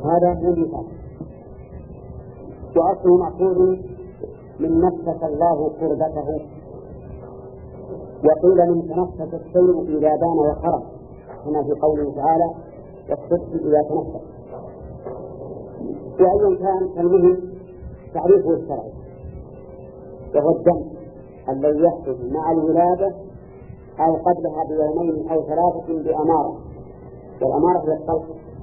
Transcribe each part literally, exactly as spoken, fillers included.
هذا هو المثال. وأصله مأخوذ من نفس الله قربته، وقيل من تنفس الشيء إذا بان وخرج، هنا في قوله تعالى والصدق إذا تنفس. وأيا كان فالمهم تعريفه الشرعي، وهو الدم الذي يحدث مع الولادة أو قبلها بيومين أو ثلاثة بأمارة، والأمارة هي الطلق.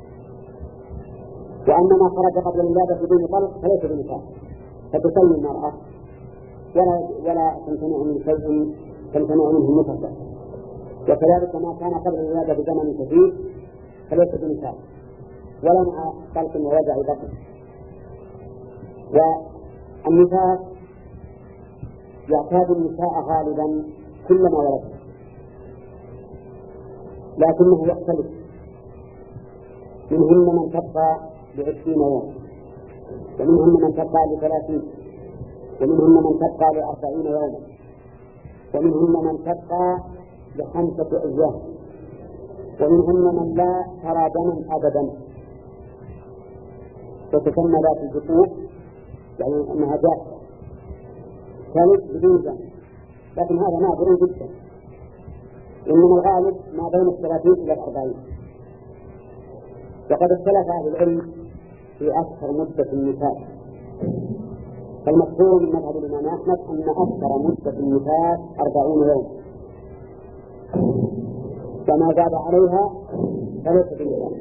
وأما ما خرج قبل الولادة بدون طلق فليس بنكاح، فتسلم المرأة ولا ولا تمتنع من شيء تمتنع منه النفقة. وكذلك ما كان قبل الولادة بزمن كثير فليس بنكاح ولا مع طلق ووجع بطن. والنفاس يعتاد النساء غالبا كلما ولد، لكنه يختلف، منهن من تبقى بعشرين يوم، ومنهن من تبقى لثلاثين، ومنهن من تبقى لأربعين يوما، ومنهن من تبقى لخمسة أيام، ومنهن من لا ترى دما أبدا، وتسمى ذات الجفوف، يعني أنها جافة كانت بدون دم، لكن هذا نادر جدا، إنما الغالب ما بين الثلاثين إلى الأربعين. وقد اختلف أهل العلم في أكثر مدة النفاس، فالمشهور من مذهب الإمام أحمد أن أكثر مدة النفاس أربعين يوم، وما زاد عليها فليس بنفاس.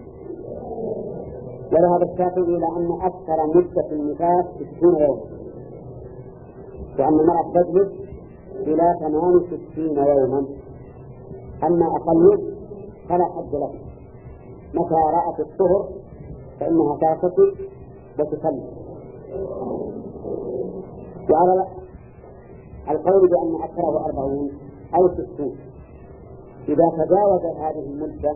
وذهب الشافعي إلى أن أكثر مدة النفاس ستين يوم، وأن المرأة تجلس إلى ثمان وستين يوما، أما أقل فلا حد له، متى رأت الطهر فإنها تغتسل وتصلي. وعلى القول بأن أكثره أربعون أو ستون إذا تجاوز هذه المدة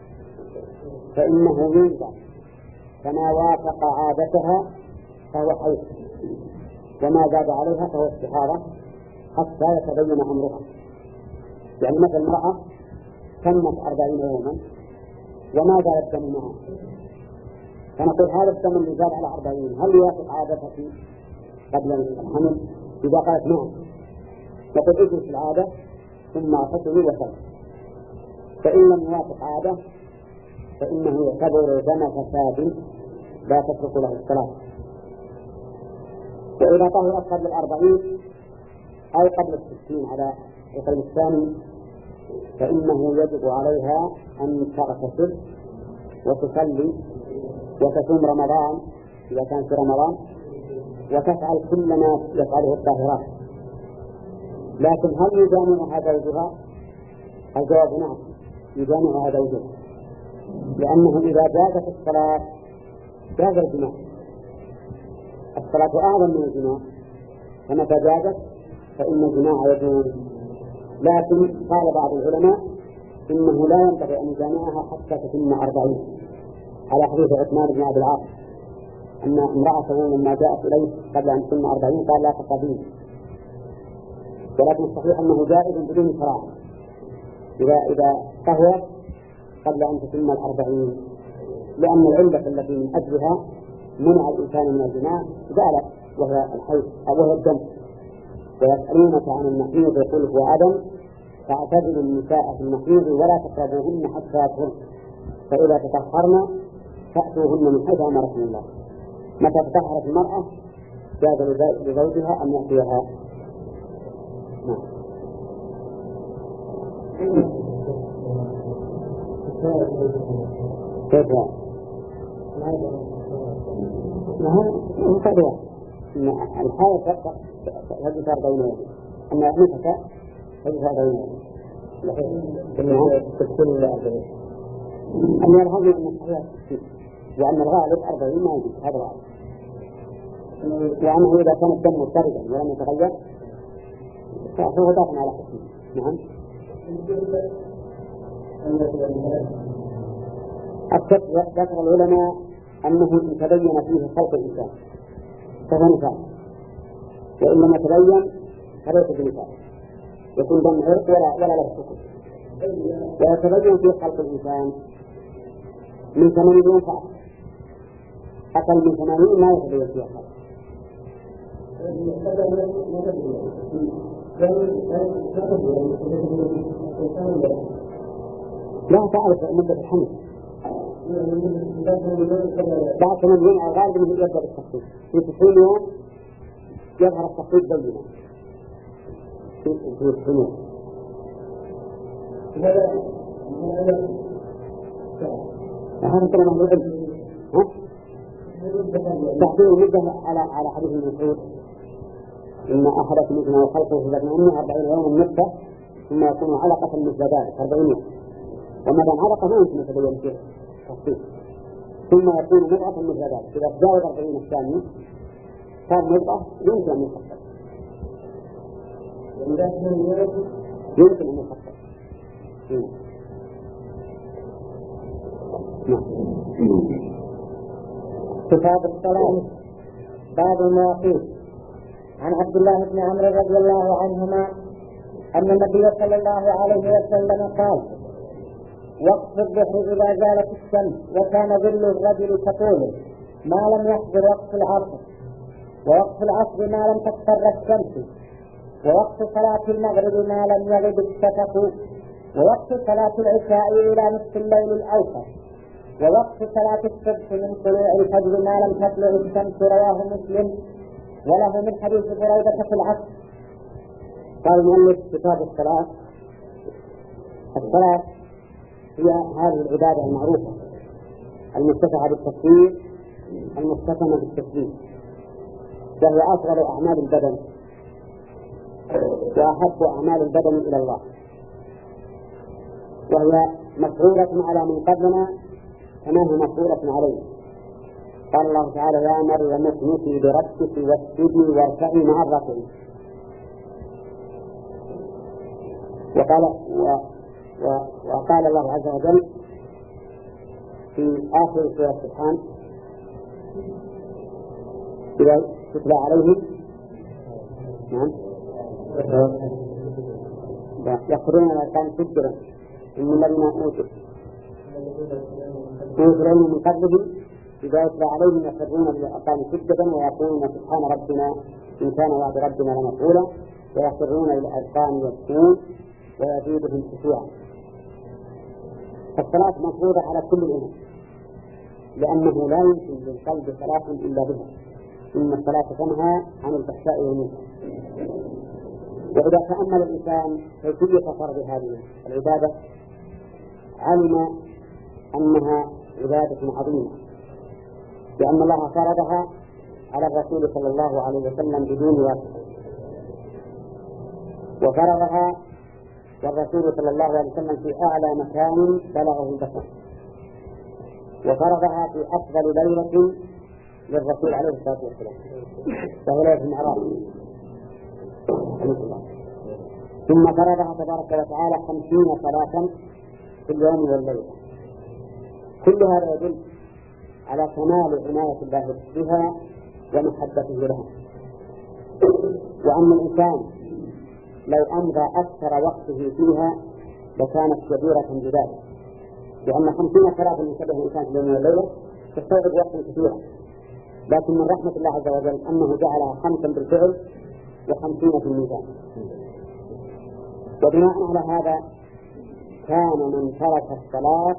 فإنه ينظر، فما وافق عادتها فهو حيض، وما زاد عليها فهو استحاضة حتى يتبين أمرها. يعني مثل المرأة تمت أربعين يوما وما زال الدم معها، فنقول هذا الدم اللي زاد على أربعين هل يوافق عادتك قبل الحمل؟ إذا قالت نعم نقول اجلس العادة ثم اغتسلي وصل. فإن لم يوافق عادة فإنه يعتبر دم فساد لا تترك له الصلاة. وإذا طهرت قبل الأربعين أو قبل الستين على القول الثاني فإنه يجب عليها أن تغتسل وتصلي وتصوم رمضان إذا كان في رمضان وتفعل كل ما يفعله الطاهرات. لكن هل يجامعها زوجها؟ الجواب نعم، يجامعها زوجها، لأنه إذا جازت الصلاة جاز الجماع، الصلاة أعظم من الجماع، فمتى جازت فإن الجماع يجوز. لكن قال بعض العلماء إنه لا ينبغي أن يجامعها حتى تتم أربعين، على حديث عثمان بن عبد العاص أن امرأته لما جاءت إليه قبل أن تتم أربعين قال لا تقبلين، ولكن الصحيح أنه جائز بدون كراهة إذا إذا طهرت قبل أن تتم الأربعين، لأن العلة التي من أجلها منع الإنسان من الجماع زالت وهي الحيض أو وهي الدم. ويسألونك عن المحيض يقول هو عدم، فاعتزلوا النساء في المحيض ولا تقربوهن حتى يطهرن، فإذا تطهرن فأتوهن من حيث أمركم الله. متى تطهرت المرأة جاز لزوجها أن يأتيها. نعم. كيف؟ نعم مقدوة الحالة تبقى تجد أربعين يوم، أما النفسة تجد أربعين يوم. تكون أربعين. أما الغالب أن الصحيح ستين، وأن الغالب أربعين ما يجب، هذا الغالب. وأنه إذا كان الدم مضطردا ولم يتغير فهو داخل على حكمه. نعم. ذكر العلماء أنه إن تبين فيه خلق الإنسان فهو نفاس، وإن لم يتبين فليس بنفاس، يكون دم عرق ولا ولا له حكم. ويتبين فيه خلق الإنسان من ثمانين يوم فأكثر أقل من ثمانين لا يتبين فيها خالص. لا تعرف مدة الحمل بعد ثمان يوم على الغالب أنه يبدأ بالتخطيط في تسعين يوم يظهر التخطيط بينا في الحمل. هذا كلام أهل العلم. تحديد المدة على على حديث المسعود إن أحدكم مثله خلقه في بطن أمه أربعين يوما نطفة ثم يكون علقة مثل ذلك أربعين يوم وما دام علقة ما يمكن يتبين فيه تخطيط ثم يكون مضغة مثل ذلك. إذا تجاوز أربعين الثانية صار مضغة يمكن أن يخطط يمكن أن يخطط. كتاب الصلاة باب المواقيت. عن عبد الله بن عمرو رضي الله عنهما أن النبي صلى الله عليه وسلم قال: وقت الظهر إذا زالت الشمس وكان ظل الرجل كطوله ما لم يحضر وقت العصر، ووقت العصر ما لم تصفر الشمس، ووقت صلاة المغرب ما لم يغب الشفق، ووقت صلاة العشاء إلى نصف الليل الأوسط، ووقت صلاة الصبح من طلوع الفجر ما لم تطلع الشمس. رواه مسلم وله من حديث بريدة في العصر. قال المؤلف كتاب الصلاة. الصلاة هي هذه العبادة المعروفة المفتتحة بالتكبير المختتمة بالتسليم، وهي أصغر أعمال البدن وأحب أعمال البدن إلى الله، وهي مفروضة على من قبلنا كما هي مفروضة عليه. قال الله تعالى: يا مريم اقنتي لربك واسجدي واركعي مع الراكعين. وقال و... و... وقال الله عز وجل في آخر سورة سبحان: إذا تتلى عليهم نعم يخرجون الأذقان سجدا إن الذين أوتوا يخرجون من قبله إذا يتلى عليهم يخرجون الأذقان سجدا ويقولون سبحان ربنا إن كان وعد ربنا لمفعولا، ويخرجون إلى الأذقان يبكون ويزيدهم خشوعا. الصلاة مفروضة على كل الأمم لأنه لا يمكن للقلب صلاة إلا بها، إن الصلاة تنهى عن الفحشاء والمنكر. وإذا تأمل الإنسان كيفية فرض هذه العبادة علم أنها عبادة عظيمة، لأن الله فرضها على الرسول صلى الله عليه وسلم بدون واسطة، وفرضها والرسول صلى الله عليه وسلم في أعلى مكان بلغه البشر، وفرضها في أفضل ليلة للرسول عليه الصلاة والسلام وهو ليلة المعراج. ثم فرضها تبارك وتعالى خمسين صلاة في اليوم والليلة. كل هذا يدل على كمال عناية الله بها ومحبته لها، وأن الإنسان لو أمضى أكثر وقته فيها لكانت كبيرة بذلك، لأن خمسين صلاة من شبه الإنسان في اليوم والليلة تستغرق وقتا كثيرا، لكن من رحمة الله عز وجل أنه جعلها خمسا بالفعل وخمسين في الميزان. وبناء على هذا كان من ترك الصلاة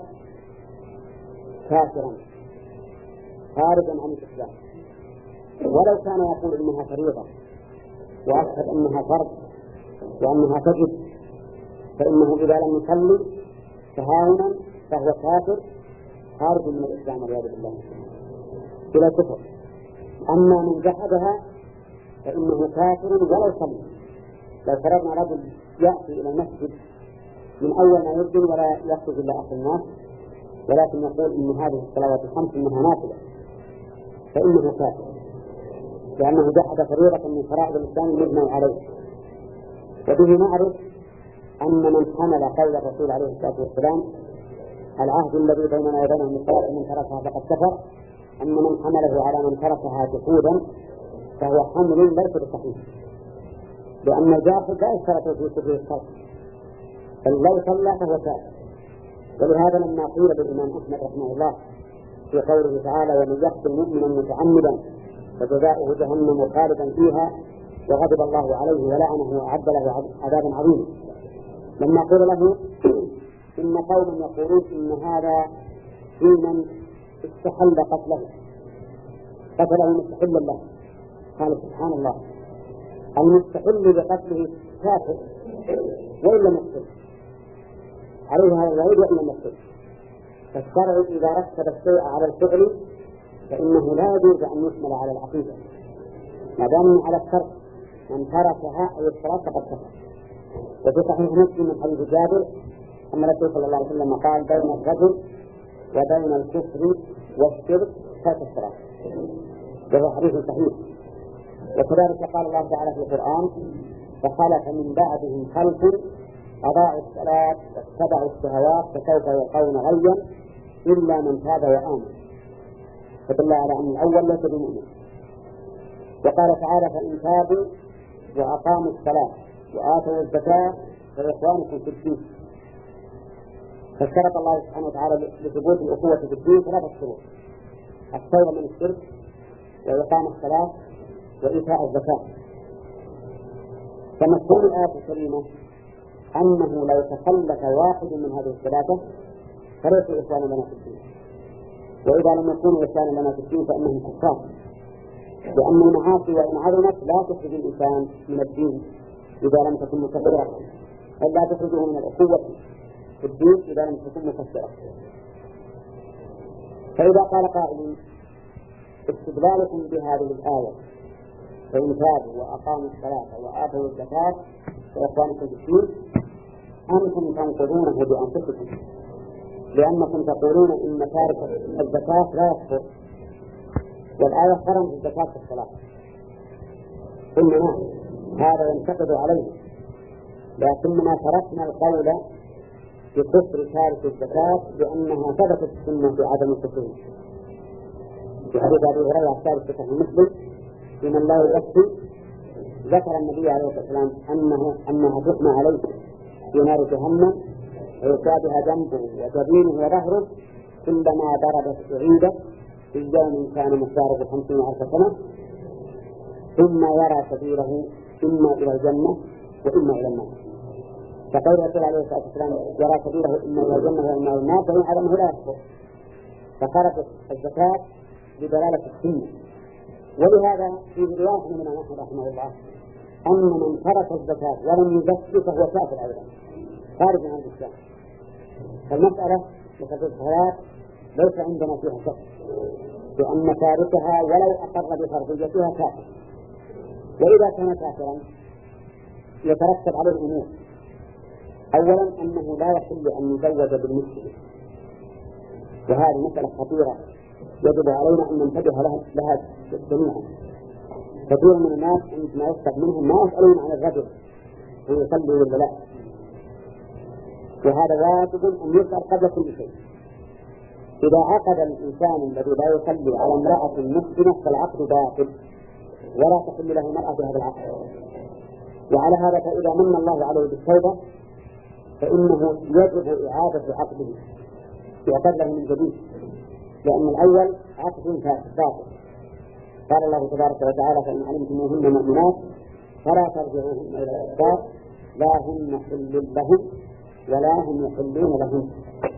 كافرا خارجا عن الإسلام، ولو كان يقول إنها فريضة وأشهد أنها فرض وأنها تجب، فإنه إذا لم يصلي تهاونا فهو كافر خارج من الإسلام والعياذ بالله إلى كفر. أما من جحدها فإنه كافر ولو صلى. لو فرضنا رجل يأتي إلى المسجد من أول ما يبدو ولا يخرج إلا آخر الناس، ولكن يقول إن هذه الصلوات الخمس إنها نافلة، فإنه كافر، لأنه جحد فريضة من فرائض الإسلام المجمع عليه. وبه نعرف أن من حمل قول الرسول عليه الصلاة والسلام: العهد الذي بيننا وبينهم الصلاة من تركها فقد كفر، أن من حمله على من تركها جحودا فهو حمل ليس بصحيح، لأن الجاحد لا يشترط في كفر الصلاة، بل لو صلى فهو كافر. ولهذا لما قيل للإمام أحمد رحمه الله: في قوله تعالى: ومن يقتل مؤمنا متعمدا فجزاؤه جهنم خالدا فيها وغضب الله عليه ولعنه وأعد له عذابا عظيما. لما قيل له إن قوما يقولون إن هذا في من استحل قتله قتله مستحلا له، قال: سبحان الله، المستحل بقتله كافر وإن لم يقتل، عليه هذا الوعيد وإن لم يقتل. فالشرع إذا رتب الشيء على الفعل فإنه لا يجوز أن يحمل على العقيدة ما دام على الشرع، من تركها أو الصلاة فقد كفر. وفي صحيح مسلم من حديث جابر أن الرسول صلى الله عليه وسلم قال: بين الرجل وبين الكفر والشرك ترك الصلاة، وهو حديث صحيح. وكذلك قال الله تعالى في القرآن: فخلف من بعدهم خلف أضاعوا الصلاة واتبعوا الشهوات فسوف يلقون غيا إلا من تاب وآمن. فدل على أن الأول ليس بمؤمن. وقال تعالى: فإن تابوا وأقاموا الصلاة وآتوا الزكاة فإخوانكم في الدين. فاشترط الله سبحانه وتعالى لثبوت الأخوة في الدين ثلاثة شروط: التوبة من الشرك وإقام الصلاة وإيتاء الزكاة. فمفهوم الآية الكريمة أنه لو تخلف واحد من هذه الثلاثة فليس إخوان لنا في الدين، وإذا لم يكونوا إخوان لنا في الدين فإنهم كفار، لأن المعاصي وإن عظمت لا تخرج الإنسان من الدين إذا لم تكن مكفرة، بل لا تخرجه من الأخوة في الدين إذا لم تكن مكفرة. فإذا قال قائل: استدلالكم بهذه الآية فإن تابوا وأقاموا الصلاة وآتوا الزكاة فإخوانكم في الدين، أنتم تنقضونه بأنفسكم، لأنكم تقولون إن تارك الزكاة لا يكفر، والآية حرمت الزكاة في الصلاة. قلنا نعم، هذا ينتقد عليه، لكننا تركنا القول بكفر تارك الزكاة لأنها ثبتت السنة في عدم كفره. في حديث أبي هريرة الثابت في صحيح مسلم في من لا يزكي ذكر النبي عليه الصلاة والسلام أنه أنها تحمى عليه في نار جهنم ويصابها جنبه وجبينه وظهره كلما ضربت عيده في يوم كان مقداره خمسين ألف سنة، ثم يرى سبيله إما إلى الجنة وإما إلى النار. فقول الرسول عليه الصلاة والسلام: يرى سبيله إما إلى الجنة وإما إلى النار، فإن عدمه لا يكفر. فخرجت الزكاة بدلالة السنة. ولهذا في رواية من الإمام أحمد رحمه الله أن من ترك الزكاة ولم يزكي فهو كافر أيضا خارج عن الإسلام. فالمسألة مثل الصلاة ليس عندنا فيها شك، لأن تاركها ولو أقر بفرضيتها كافر. وإذا كان كافرا يترتب عليه الأمور: أولا أنه لا يحل أن يزوج بالمسلم، وهذه مسألة خطيرة يجب علينا أن ننتبه لها, لها جميعا. كثير من الناس عندما يسأل منهم ما يسألون عن الرجل ويصلي ولا لا، وهذا واجب أن يسأل قبل كل شيء. إذا عقد الإنسان الذي لا يصلي على امرأة مسلمة فالعقد باطل ولا تحل له مرأة بهذا العقد. وعلى هذا فإذا من الله عليه بالتوبة فإنه يجب إعادة عقده يعقد له من جديد، لأن الأول عقد باطل. قال الله تبارك وتعالى: فإن علمتموهن مؤمنات فلا ترجعوهن إلى الكفار لا هن حل لهم ولا هم يحلون لهم.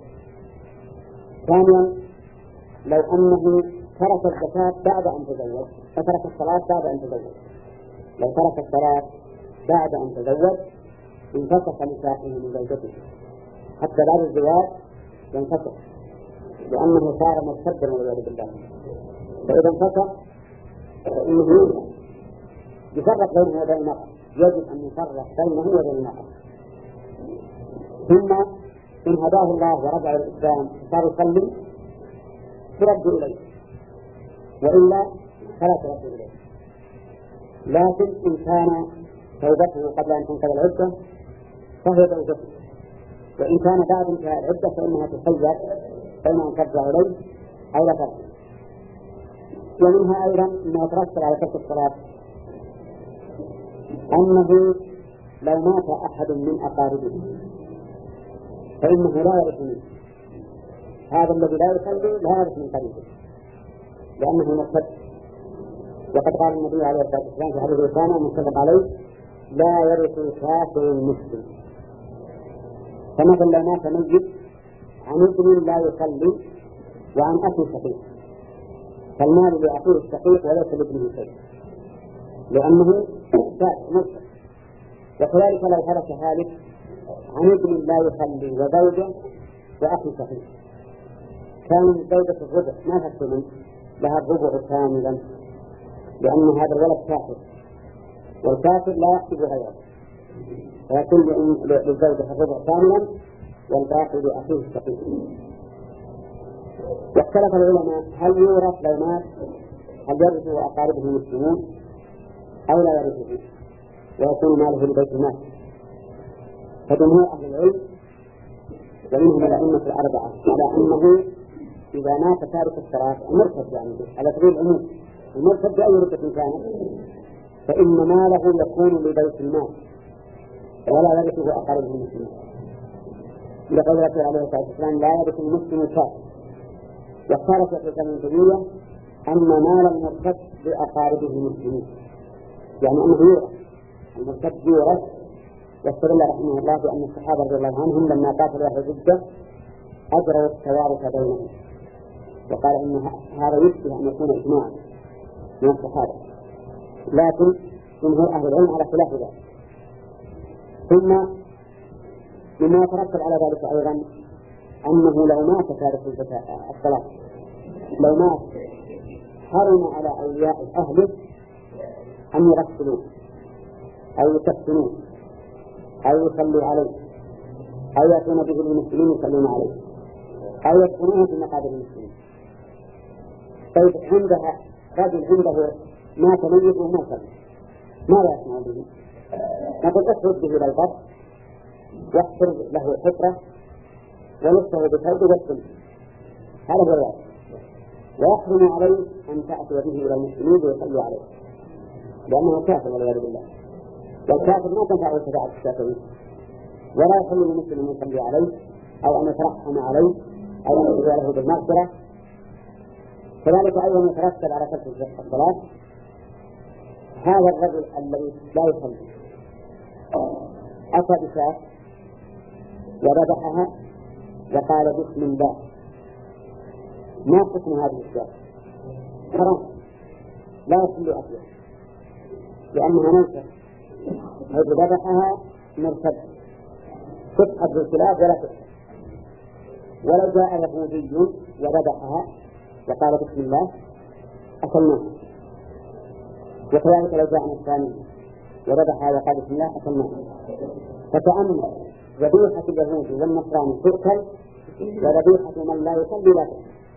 ثانيا: لو أنه ترك الزكاة بعد أن تزوج فترك الصلاة بعد أن تزوج، لو ترك الصلاة بعد أن تزوج انفسخ نكاحه من زوجته حتى بعد الزواج ينفسخ، لأنه صار مرتدا والعياذ بالله. فإذا انفسخ فإنه يفرق بينه وبين المرأة، يجب أن يفرق بينه وبين المرأة. ثم إن هداه الله ورجع الإسلام صار يصلي ترد إليه، وإلا فلا ترد إليه. لكن إن كان توبته قبل أن تنقضي العدة فهو زوجته، وإن كان بعد انتهاء العدة فإنها تخير بين أن ترجع إليه أو لا ترجع. ومنها أيضا أنه يترتب على ترك الصلاة أنه لو مات أحد من أقاربه فإنه لا يرث منه، هذا الذي لا يصلي لا يرث من قريبه لأنه مرتد. وقد قال النبي عليه الصلاة والسلام في حديث أسامة متفق عليه: لا يرث الكافر المسلم. فمثلا لو مات ميت عن ابن لا يصلي وعن أخي شقيق فالمال لأخيه الشقيق وليس لابنه شيء لأنه مرتد. وكذلك لو هلك هالك عن ابن لا يصلي وزوجه وأخي شقيق كان زوجة الربع ما تكتمن لها الربع كاملا لأن هذا الولد كافر والكافر لا يحسب غيره فيكون للزوجة الربع كاملا والباقي لأخيه الشقيق. واختلف العلماء هل يورث لو مات هل يرثه أقاربه المسلمون أو لا يرثه ويكون ماله لبيت المال. فجمهور أهل العلم ومنهم الأئمة الأربعة على أنه إذا مات تارك الصلاة مرتد يعني على سبيل العموم المرتد بأي ردة كانت فإن ماله يكون لبيت المال ولا يرثه أقاربه المسلمين لقول رسول عليه الصلاة والسلام: لا يرث المسلم الكافر. واختار شيخ الإسلام ابن تيمية أن مال المرتد لأقاربه المسلمين يعني أنه يورث المرتد يورث. واستدل رحمه الله بأن الصحابة رضي الله عنهم لما قاتلوا أهل الردة أجروا التوارث بينهم وقال إن هذا يشبه أن يكون إجماعا من الصحابة لكن جمهور أهل العلم على خلاف ذلك. ثم مما يترتب على ذلك أيضا أنه لو مات تارك الصلاة لو مات حرم على أولياء أهله أن يغسلوه أو يكفنوه أو يصلوا عليه أو يأتون به المسلمين يصلون عليه أو يدفنوه في مقابر المسلمين. طيب عندها رجل عنده مات ميت وما صلى ماذا يصنع به؟ نقول اخرج به إلى البر واحفر له حفرة ولفه بثوب والسن هذا هو الواجب ويحرم عليه أن تأتي به إلى المسلمين ويصلوا عليه لأنه كافر والعياذ بالله. والكافر ما تنفعه شفاعة الشافعين ولا يحل للمسلم أن يصلي عليه أو أن يترحم عليه أو أن يدعو له بالمغفرة. كذلك أيضا يترتب على ترك الصلاة هذا الرجل الذي لا يصلي أتى بشاة وذبحها وقال بسم الله ما حكم هذه الشاة؟ حرام لا يصلي أكله لأنها موتة حيث ذبحها مرتد تسحب بالخلاف ولا تسحب. ولو جاء يهودي وذبحها وقال بسم الله أكلناه وكذلك لو جاء نصراني وذبحها وقال بسم الله أكلناه. فتأمل ذبيحة اليهود والنصراني تؤكل وذبيحة من لا يصلي لا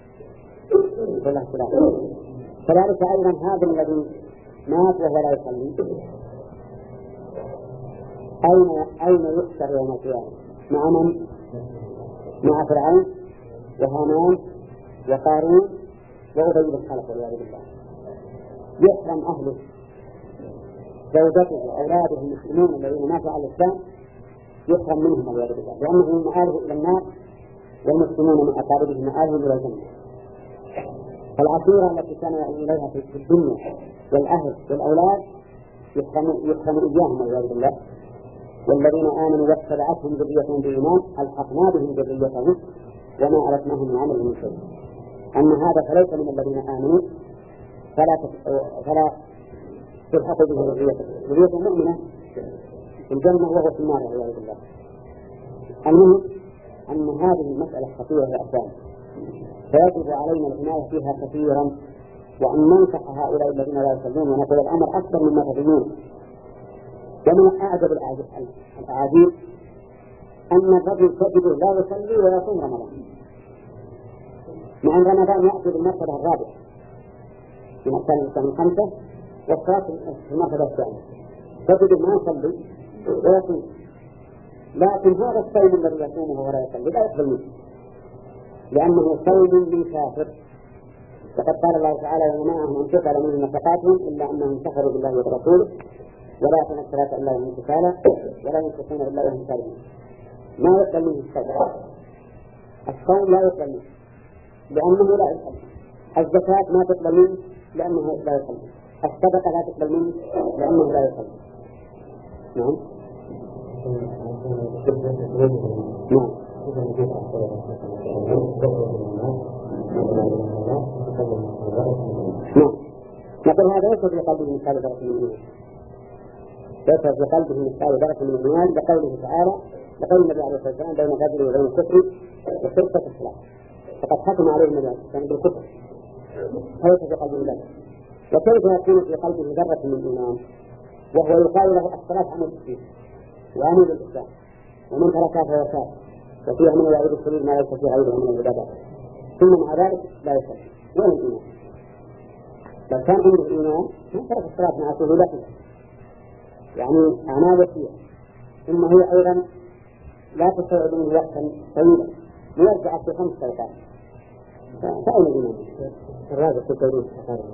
تؤكل. كذلك أيضا هذا الذي مات وهو لا يصلي أين أين يحشر يوم القيامة؟ مع من؟ مع فرعون وهامان وقارون وأبي بن خلف والعياذ بالله. يحرم أهله زوجته وأولاده المسلمون الذين ماتوا على الإسلام يحرم منهم والعياذ بالله لأنهم مآله إلى النار والمسلمون من أقاربهم مآلهم إلى الجنة. فالعشيرة التي كان إليها في الدنيا والأهل والأولاد يحرم يحرم إياهم والعياذ بالله. والذين آمنوا واتبعتهم ذريتهم بإيمان ألحقنا بهم ذريتهم وما ألتناهم من عمل من شيء. أما هذا فليس من الذين آمنوا فلا فلا تلحق به ذريته ذريته مؤمنة في الجنة وهو في النار والعياذ بالله. المهم أن هذه المسألة خطيرة يا أخوان فيجب علينا العناية فيها كثيرا وأن ننصح هؤلاء الذين لا يصلون ونقول الأمر أكثر مما تظنون. ومن أعجب الأعاجيب أن الرجل تجده لا يصلي ويصوم رمضان مع أن رمضان يأتي بالمرتبة الرابعة من أركان الإسلام الخمسة والصلاة في المرتبة الثانية تجده ما يصلي ويصوم لكن هذا الصوم الذي يصومه ولا يصلي لا يقبل منه لأنه صوم لكافر. وقد قال الله تعالى ومنعهم أن تقبل منهم نفقاتهم إلا أنهم كفروا بالله وبرسوله ولا يأتون الصلاة إلا وهم كسالى ولا ينفقون إلا وهم كارهون. ما يقبل منه الصوم الصوم لا يقبل منه لأنه لا يصلي. الزكاة ما تقبل منه لأنه لا يصلي. الصدقة لا تقبل منه لأنه لا يصلي. نعم. نعم. نعم. نقول هذا ليس في قلبه مثقال ذرة من الإيمان. ليس في قلبه مثقال ذرة من الإيمان بقوله تعالى لقول النبي عليه الصلاة والسلام بين الرجل وبين الكفر وشرك الصلاة فقد حكم عليه النبي عليه الصلاة والسلام بالكفر. ليس في قلبه ذرة. وكيف يكون في قلبه ذرة من الإيمان وهو يقال له الصلاة عن التكفير وعن الإسلام ومن تركها فهو كافر وفيها من الوعيد الشديد ما ليس في غيره من العبادات ثم مع ذلك لا يصلي. وين الإيمان؟ لو كان عنده إيمان ما ترك الصلاة مع سهولته يعني أعمال وسيلة. ثم هي أيضا لا تستوعب منه وقتا طويلا ليرجع في خمس دقائق فأين الإيمان؟ الراجع في التوريث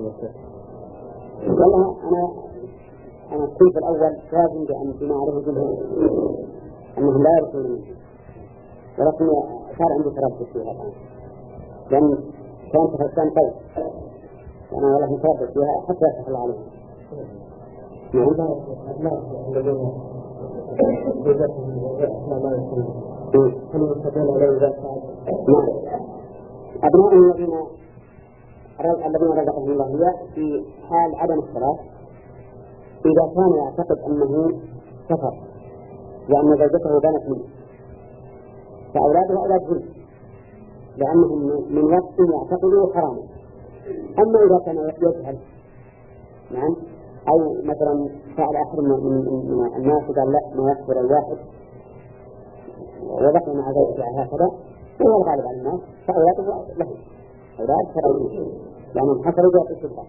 والله أنا أنا كنت الأول لازم بأن بما عليه جمهور أنهم لا يرسلون منه ولكن صار عندي تردد فيها الآن لأن كانت فلسان طيب أنا والله متردد فيها حتى يصح الله عليهم. نعم. أبناء الذين الذين رزقهم الله إياه في حال عدم الصلاة إذا كان يعتقد أنه كفر لأن زوجته بانت منه فأولاده أولاد جنس لأنهم من وقت يعتقدوا حراما. أما إذا كان يجهل نعم أو مثلا فعل آخر من الناس قال لا ما يكفر الواحد وبقي مع زوجته هكذا هو الغالب على الناس فأولاده لهم أولاد شرعيين لأنهم حصلوا جاء في الشبهة.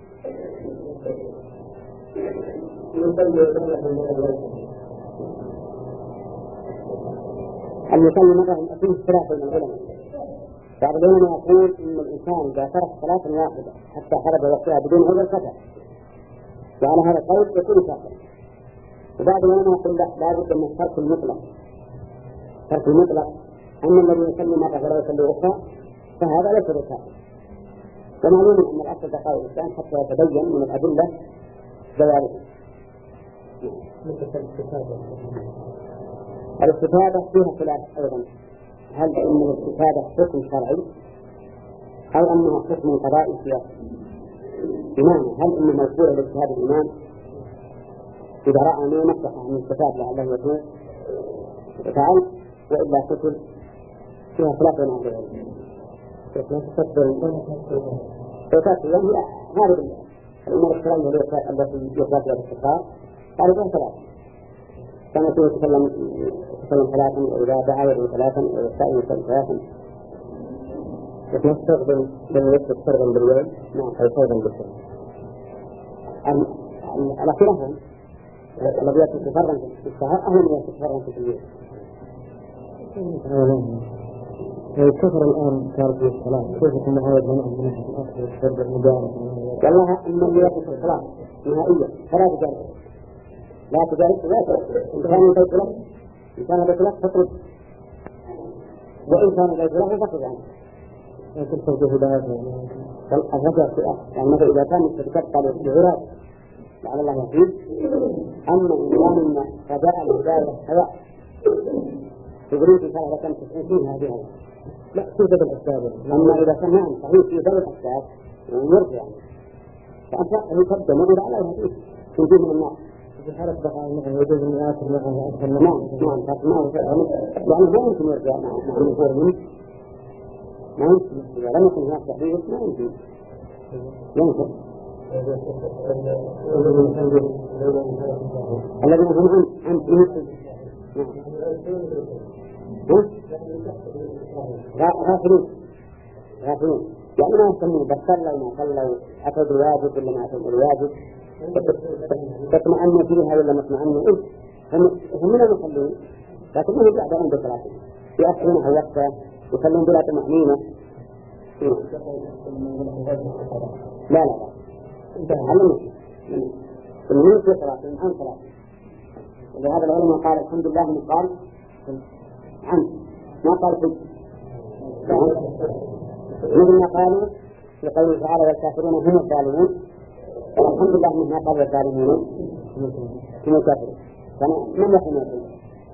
المصلي مرة فيه اختلاف بين العلماء. بعض العلماء يقول إن الإنسان إذا ترك صلاة واحدة حتى خرج وقتها بدون عذر كفر وعلى هذا القول يكون كافرا. وبعض العلماء يقول لا لابد من الترك المطلق. ترك المطلق أن الذي يصلي مرة ولا يصلي أخرى فهذا ليس بكافر. ومعلوم أن الأصل بقاء الإنسان حتى يتبين من الأدلة جواره. الاستفادة فيها خلاف أيضا هل أن الاستفادة حكم شرعي أو أنها حكم قضائي سياسي؟ بمعنى هل أن موضوع الاجتهاد الإمام إذا رأى ما مصلحة من الاستفادة لعله يكون فعل وإلا قتل فيها خلاف بين أهل العلم. فكافر يعني هذه الأمور الشرعية التي يقال فيها الاستقرار قالوا فيها ثلاثة كما يتكلم يتكلم ثلاثا وإذا دعا يدعو ثلاثا ويستأذن يسأل ثلاثا يستخدم من يكتب فرضا باليوم نعم أو فرضا بالشهر. الأخيرة الذي يكتب فرضا في الشهر أهم من يكتب فرضا في اليوم. الكفر الآن صار في الصلاة كيف يكون معاود من أهل ناحية الأصل والشرب المجارة؟ والله إن اللي يكتب الصلاة نهائيا فلا تجارب لا تجارب لا تجارب إن كان البيت له إن كان البيت له فاطرد وإن كان البيت له فاطرد عنه. لكن توجه هداية الرجع في أخذ يعني مثلا إذا كان الشركات قالوا بعراض لعل الله يحيد أما إن كان رجاء الهداية حياء تقولون في فعلا كانت تسعين هذه لا توجد الأسباب. أما إذا كان نعم صحيح في ذوي الأسباب ويرجع فأنت يقدم إلى على الهديث تنجيه من الناس في حالة بقاء معه يجوز أن يآثر معه أكثر نعم نعم ما يعني ما يمكن يرجع مع النفور منه ما يمكن إذا لم يكن هناك تحرير ما يمكن يمكن الذين هم عن عن إنسان غافلين غافلين يعني ما يسمون بس صلوا ما صلوا أتوا بالواجب ولا ما أتوا بالواجب تطمئن فيها ولا ما تطمئن هم هم من المصلين لكن ما هي بعد عند الصلاة يأكلونها وقتها يصلون بلا طمأنينة. لا لا لا علموا من في صلاة من عن صلاة ولهذا العلماء قال الحمد لله من قال عنه ما قال فيه مثل ما قالوا في قوله تعالى والكافرون هم الظالمون، والحمد لله مما قال الظالمون هم الكافرون، فمن يحكم يقول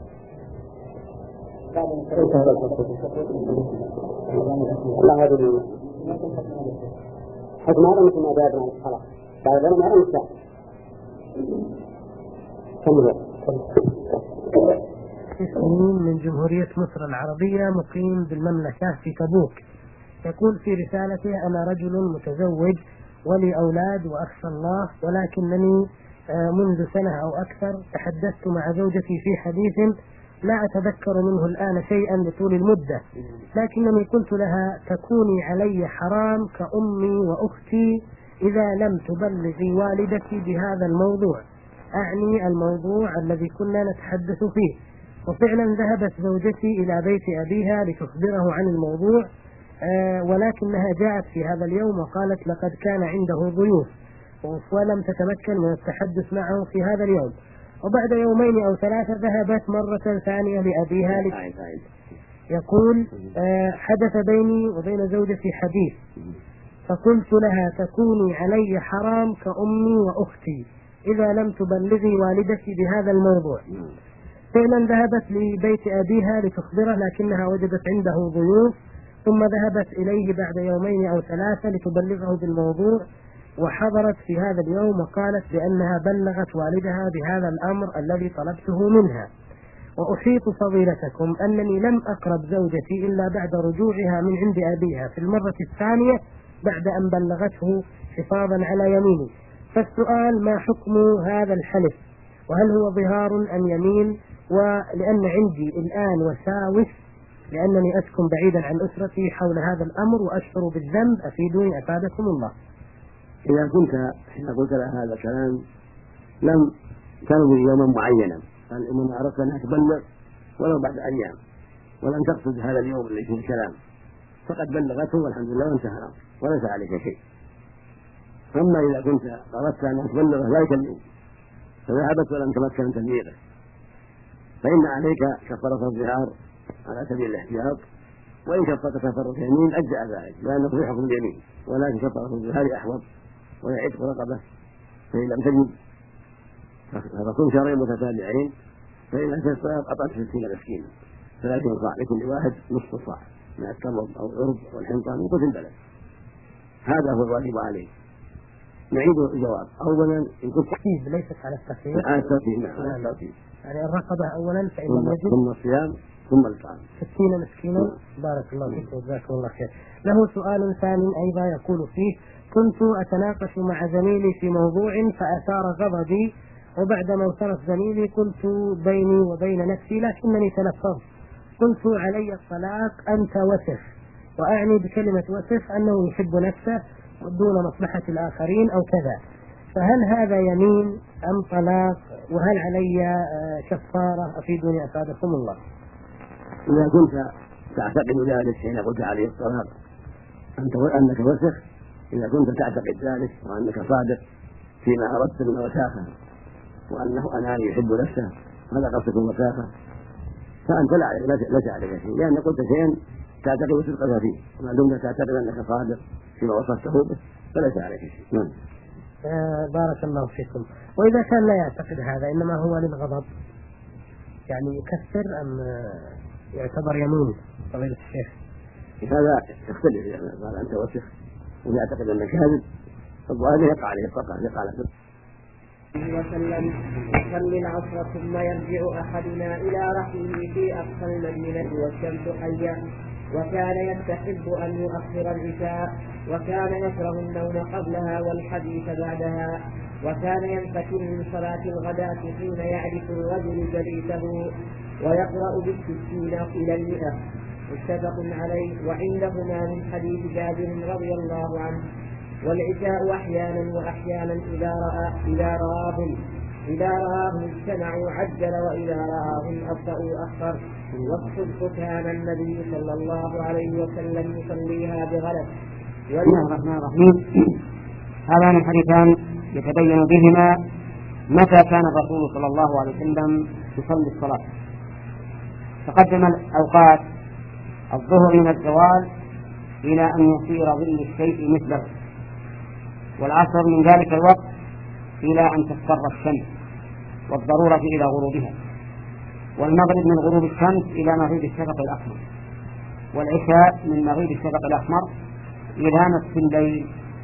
الله يدري حكم هذا مثل ما جاء بنا خلاص بعد ذلك ما نستطيع مسلمين من جمهورية مصر العربية مقيم بالمملكة في تبوك، يقول في رسالته: أنا رجل متزوج ولي أولاد وأخشى الله، ولكنني منذ سنة أو أكثر تحدثت مع زوجتي في حديث لا أتذكر منه الآن شيئا لطول المدة، لكنني قلت لها: تكوني علي حرام كأمي وأختي إذا لم تبلغي والدتي بهذا الموضوع، أعني الموضوع الذي كنا نتحدث فيه. وفعلا ذهبت زوجتي إلى بيت أبيها لتخبره عن الموضوع، آه ولكنها جاءت في هذا اليوم وقالت لقد كان عنده ضيوف ولم تتمكن من التحدث معه في هذا اليوم. وبعد يومين أو ثلاثة ذهبت مرة ثانية لأبيها لك. يقول: آه حدث بيني وبين زوجتي حديث، فقلت لها: تكوني علي حرام كأمي وأختي إذا لم تبلغي والدتي بهذا الموضوع. فعلا ذهبت لبيت أبيها لتخبره، لكنها وجدت عنده ضيوف، ثم ذهبت إليه بعد يومين أو ثلاثة لتبلغه بالموضوع، وحضرت في هذا اليوم وقالت بأنها بلغت والدها بهذا الأمر الذي طلبته منها. وأحيط فضيلتكم أنني لم أقرب زوجتي إلا بعد رجوعها من عند أبيها في المرة الثانية بعد أن بلغته حفاظا على يميني. فالسؤال: ما حكم هذا الحلف؟ وهل هو ظهار أم يمين؟ ولأن عندي الآن وساوس لأنني أسكن بعيدا عن أسرتي حول هذا الأمر وأشعر بالذنب، أفيدوني أفادكم الله. إذا كنت حين قلت لها هذا الكلام لم تنوي يوما معينا، إنما أردت أنها تبلغ ولو بعد أيام، ولم تقصد هذا اليوم اللي فيه الكلام، فقد بلغته والحمد لله وانتهى وليس عليك شيء. أما إذا كنت أردت أن تبلغه ذلك اليوم فذهبت ولم تمكن من تبليغه، فإن عليك كفارة الظهار على سبيل الاحتياط، وإن كفرت كفارة اليمين أجزأ ذلك، لأنه في حكم اليمين، ولكن كفارة الظهار أحوط وهي عتق رقبة، فإن لم تجد فتصوم شهرين متتابعين، فإن لم تستطع أطعمت ستين مسكينا، ثلاثين صاع لكل واحد نصف صاع من التمر أو العرب والحنطة من قوت البلد. هذا هو الواجب عليه. نعيد الجواب: أولا إن كنت ترتيب ليست على الترتيب، على الترتيب نعم على الترتيب، يعني الرقبة أولا فإن لم يجد ثم الصيام ثم الإطعام ستين مسكينا. بارك الله فيك وجزاكم الله خير. له سؤال ثاني أيضا يقول فيه: كنت أتناقش مع زميلي في موضوع فأثار غضبي، وبعدما انصرف زميلي قلت بيني وبين نفسي لكنني تلفظت، قلت علي الطلاق أنت وسخ، وأعني بكلمة وسخ أنه يحب نفسه دون مصلحة الآخرين أو كذا، فهل هذا يمين أم طلاق؟ وهل علي كفارة؟ أفيدوني أفادكم الله. إذا كنت تعتقد ذلك حين قلت عليه الطلاق أنت أنك وسخ، إذا كنت تعتقد ذلك وأنك صادق فيما أردت من وساخة وأنه أناني يحب نفسه، هذا قصدك الوساخة، فأنت لا ليس عليك شيء، لأن قلت شيئا تعتقد صدقك فيه، وما دمت تعتقد أنك صادق فيما وصفته به فليس عليك شيء. نعم. آه بارك الله فيكم. وإذا كان لا يعتقد هذا إنما هو للغضب، يعني يكفر أم يعتبر يمين فضيلة الشيخ؟ هذا يختلف، يعني قال أنت وسخ ويعتقد أنك كاذب فالظاهر يقع عليه الفقه، يقع على وسلم: صل العصر ثم يرجع أحدنا إلى رحمه في أقصى المدينة والشمس حية، وكان يستحب أن يؤخر العشاء، وكان يكره النوم قبلها والحديث بعدها، وكان ينفتل من صلاة الغداة حين يعرف الرجل جليسه ويقرأ بالستين إلى المئة، متفق عليه. وعندهما من حديث جابر رضي الله عنه: والعشاء أحيانا وأحيانا إذا رأى إذا رآهم إذا رآهم اجتمعوا عجل، وإذا رآهم أبطأوا أخر. والصبح كان النبي صلى الله عليه وسلم يصليها بغلس. بسم الله الرحمن الرحيم. هذان الحديثان يتبين بهما متى كان الرسول صلى الله عليه وسلم يصلي الصلاة. تقدم الأوقات: الظهر من الزوال إلى أن يصير ظل الشيء مثله، والعصر من ذلك الوقت إلى أن تصفر الشمس والضرورة إلى غروبها، والمغرب من غروب الشمس إلى مغيب الشفق الأحمر، والعشاء من مغيب الشفق الأحمر إلى نصف الليل.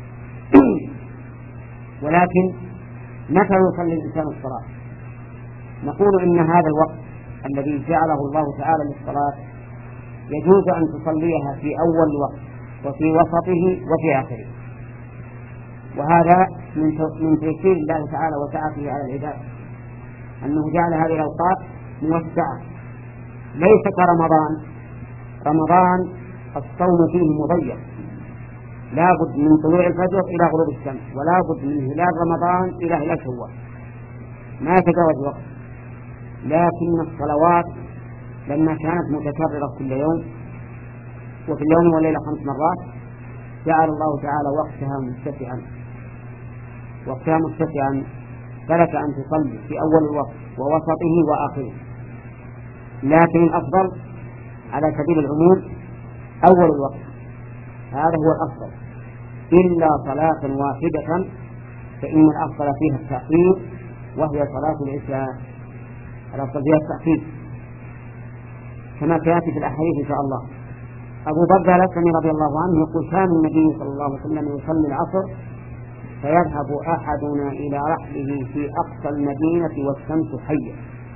ولكن متى يصلي الإنسان الصلاة؟ نقول إن هذا الوقت الذي جعله الله تعالى للصلاة يجوز أن تصليها في أول الوقت وفي وسطه وفي آخره، وهذا من تيسير الله تعالى وسعته على العباد، أنه جعل هذه الأوقات موسعة ليس كرمضان. رمضان الصوم فيه مضيق، لا بد من طلوع الفجر إلى غروب الشمس، ولا بد من هلال رمضان إلى هلال شوال، ما يتجاوز الوقت. لكن الصلوات لما كانت متكررة كل يوم وفي اليوم والليلة خمس مرات جعل الله تعالى وقتها متسعا وقتها متسعا فلك أن تصلي في أول الوقت ووسطه وآخره، لكن الأفضل على سبيل العموم أول الوقت، هذا هو الأفضل، إلا صلاة واحدة فإن الأفضل فيها التأخير، وهي صلاة العشاء، الأفضل فيها التأخير كما سيأتي في الأحاديث إن شاء الله. أبو بردة الأسلمي رضي الله عنه يقول: كان النبي صلى الله عليه وسلم يصلي العصر فيذهب أحدنا إلى رحله في أقصى المدينة والشمس حية.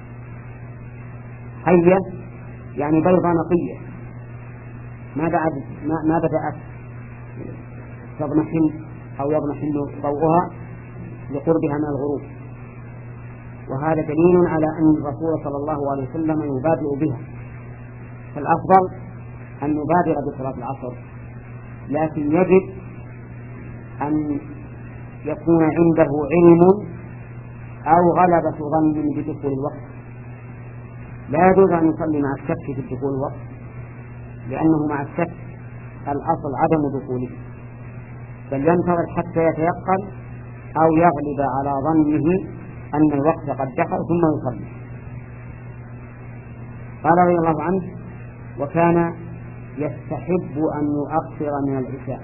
حية يعني بيضة نقية، ما بعد ما بدأت تضمحل أو يضمحل ضوءها لقربها من الغروب، وهذا دليل على أن الرسول صلى الله عليه وسلم يبادر بها. فالأفضل أن نبادر بصلاة العصر، لكن يجب أن يكون عنده علم أو غلبة ظن بدخول الوقت. لا يجوز أن يصلي مع الشك في دخول الوقت، لأنه مع الشك الأصل عدم دخوله، بل ينتظر حتى يتيقن أو يغلب على ظنه أن الوقت قد دخل ثم يصلي. قال رضي الله عنه: وكان يستحب أن يؤخر من العشاء،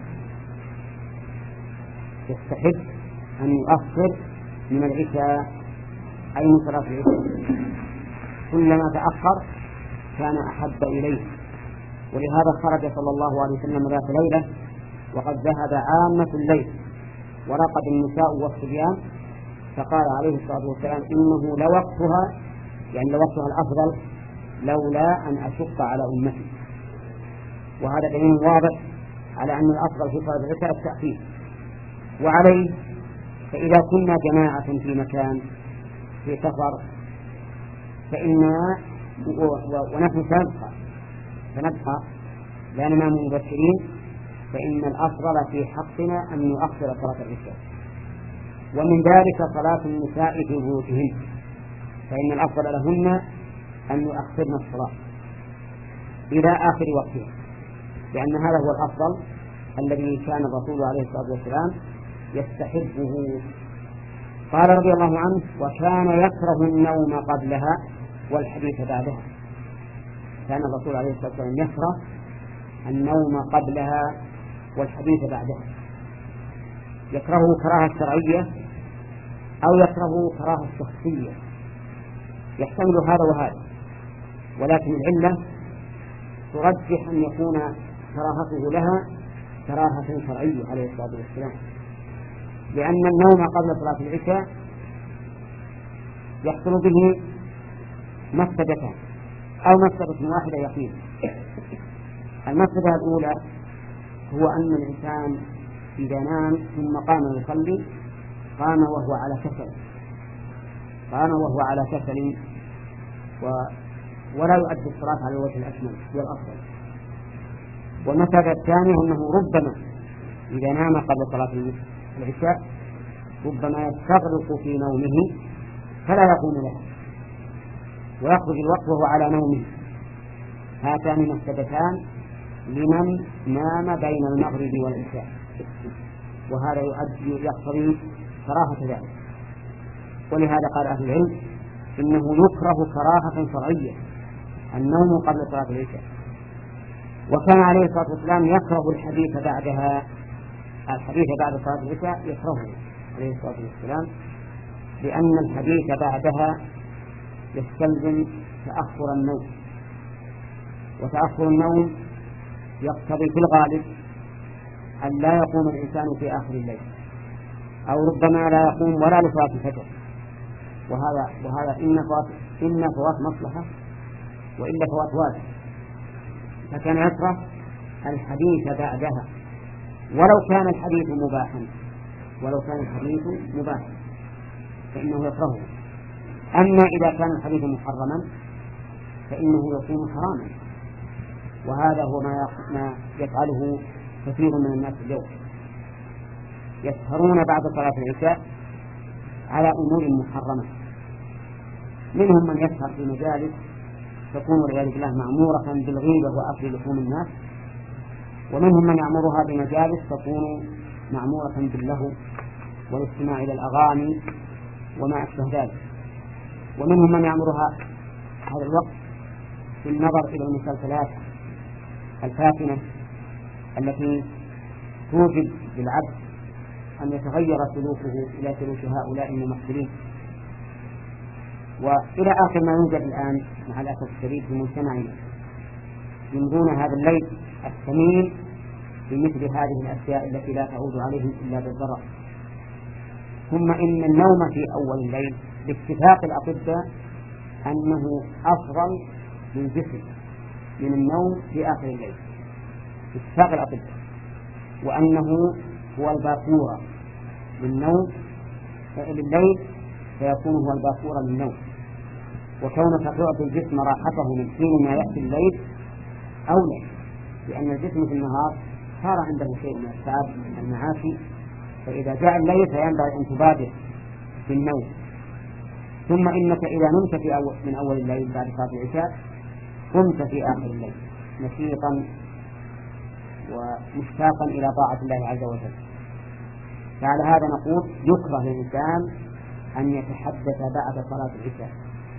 يستحب أن يؤخر من العشاء أي من صلاة العشاء، كلما تأخر كان أحب إليه. ولهذا خرج صلى الله عليه وسلم ذات ليلة وقد ذهب عامة الليل ورقد النساء والصبيان، فقال عليه الصلاة والسلام: إنه لوقتها، يعني لوقتها الأفضل، لولا أن أشق على أمتي. وهذا دليل واضح على أن الأفضل في صلاة العشاء التأخير. وعليه فإذا كنا جماعة في مكان في سفر فإننا ونحن سنبقى فنبقى لا ننام مبشرين، فإن الأفضل في حقنا أن نؤخر صلاة العشاء. ومن ذلك صلاة النساء في بيوتهن، فإن الأفضل لهن أن يؤخرن الصلاة إلى آخر وقتها، لأن هذا هو الأفضل الذي كان الرسول عليه الصلاة والسلام يستحبه. قال رضي الله عنه: وكان يكره النوم قبلها والحديث بعدها. كان الرسول عليه الصلاة والسلام يكره النوم قبلها والحديث بعدها، يكرهه كراهة شرعية أو يكرهه كراهة شخصية، يحتمل هذا وهذا، ولكن العلة ترجح أن يكون كراهته لها كراهة شرعية عليه الصلاة والسلام، لأن النوم قبل صلاة العشاء يحصل به مفسدتان أو مفسدة واحدة يقين. المفسدة الأولى هو أن الإنسان إذا نام ثم قام يصلي قام وهو على كسل، قام وهو على كسل و... ولا يؤدي الصلاة على الوجه الأكمل هو الأفضل. والمفسدة الثانية أنه ربما إذا نام قبل صلاة العشاء ربما يستغرق في نومه فلا يقوم له ويخرج الوقت وهو على نومه. هاتان مفسدتان لمن نام بين المغرب والعشاء، وهذا يؤدي يقتضي كراهة ذلك. ولهذا قال أهل العلم إنه يكره كراهة شرعية النوم قبل صلاة العشاء، وكان عليه الصلاة والسلام يكره الحديث بعدها، الحديث بعد صلاة العشاء يكرهه عليه الصلاة والسلام، لأن الحديث بعدها يستلزم تأخر النوم، وتأخر النوم يقتضي في الغالب أن لا يقوم الإنسان في آخر الليل، أو ربما لا يقوم ولا لصلاة الفجر، وهذا وهذا إن فوات إن فوات مصلحة وإلا فوات واجب، فكان يكره الحديث بعدها ولو كان الحديث مباحا، ولو كان الحديث مباحا فإنه يكرهه. أما إذا كان الحديث محرما فإنه يكون حراما، وهذا هو ما يفعله كثير من الناس اليوم، يسهرون بعد صلاة العشاء على أمور محرمة. منهم من يسهر في مجالس تكون والعياذ بالله معمورة بالغيبة وأكل لحوم الناس، ومنهم من يعمرها بمجالس تكون معمورة باللهو والاستماع إلى الأغاني وما أشبه ذلك، ومنهم من يعمرها هذا الوقت بالنظر إلى المسلسلات الفاتنة التي توجب للعبد أن يتغير سلوكه إلى سلوك هؤلاء الممثلين. وإلى آخر ما يوجد الآن مع الأسف الشديد في مجتمعنا، يمضون هذا الليل الثمين بمثل هذه الأشياء التي لا تعود عليهم إلا بالضرر. ثم إن النوم في أول الليل باتفاق الأطباء أنه أفضل للجسم من النوم في آخر الليل باتفاق الأطباء، وأنه هو الباكورة للنوم لليل فيكون هو الباكورة للنوم، وكونك تعطي الجسم راحته من حين ما يأتي الليل أولى، لأن الجسم في النهار صار عنده شيء من التعب المعاشي، فإذا جاء الليل فينبغي أن تبادر بالنوم. ثم إنك إذا نمت في أول من أول الليل بعد صلاة العشاء قمت في آخر الليل نشيطا ومشتاقا إلى طاعة الله عز وجل. فعلى هذا نقول يكره للإنسان أن يتحدث بعد صلاة العشاء،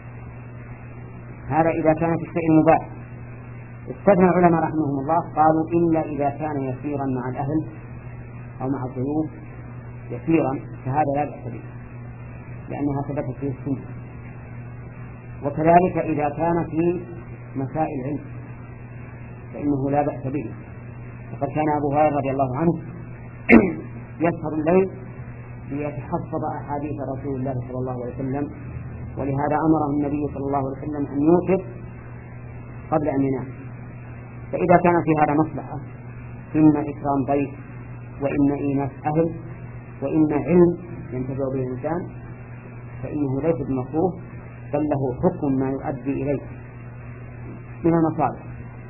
هذا إذا كان في الشيء المباح. استثنى العلماء رحمهم الله قالوا إلا إذا كان يسيرا مع الأهل أو مع الضيوف يسيرا فهذا لا بأس به لأنها ثبتت فيه السنة، وكذلك إذا كان في مسائل العلم فإنه لا بأس به. وقد كان أبو هريرة رضي الله عنه يسهر الليل ليتحفظ أحاديث رسول الله صلى الله عليه وسلم، ولهذا أمره النبي صلى الله عليه وسلم أن يوتر قبل أن ينام. فإذا كان في هذا مصلحة إما إكرام ضيف وإما إيناس أهل وإما علم ينتفع به الإنسان فإنه ليس بمكروه، بل له حكم ما يؤدي إليه من المصالح.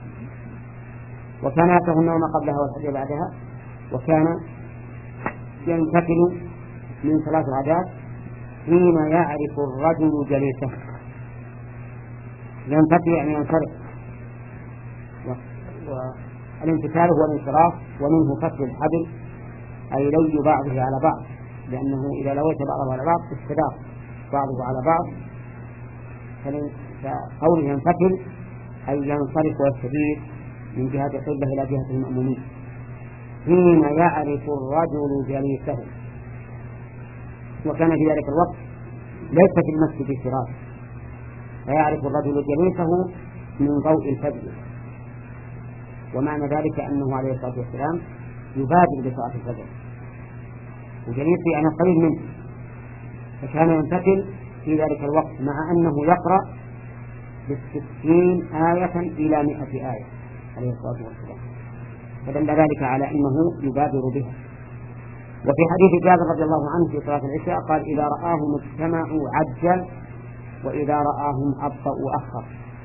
وكان يكره النوم قبلها والحديث بعدها، وكان ينتقل من صلاة الغداة حين يعرف الرجل جليسه. ينتقل يعني ينصرف، والانتقال هو الانصراف، ومنه فتح الحبل أي لي بعضه على بعض، لأنه إذا لويت بعضه على بعض استدار بعضه على بعض، فقوله ينتقل أي ينصرف ويستدير من جهة القبلة إلى جهة المأمومين حين يعرف الرجل جليسه. وكان في ذلك الوقت ليس في المسجد سراج، فيعرف الرجل جليسه من ضوء الفجر، ومعنى ذلك أنه عليه الصلاة والسلام يبادر بصلاة الفجر، وجليس يعني قريب منه، فكان ينتقل في ذلك الوقت مع أنه يقرأ بالستين آية إلى مئة آية عليه الصلاة والسلام، فدل ذلك على أنه يبادر بها. وفي حديث جابر رضي الله عنه في صلاة العشاء قال إذا رآهم اجتمعوا عجل وإذا رآهم أبطأوا أخر.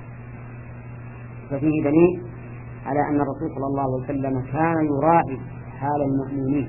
ففيه دليل على أن الرسول صلى الله عليه وسلم كان يراعي حال المأمومين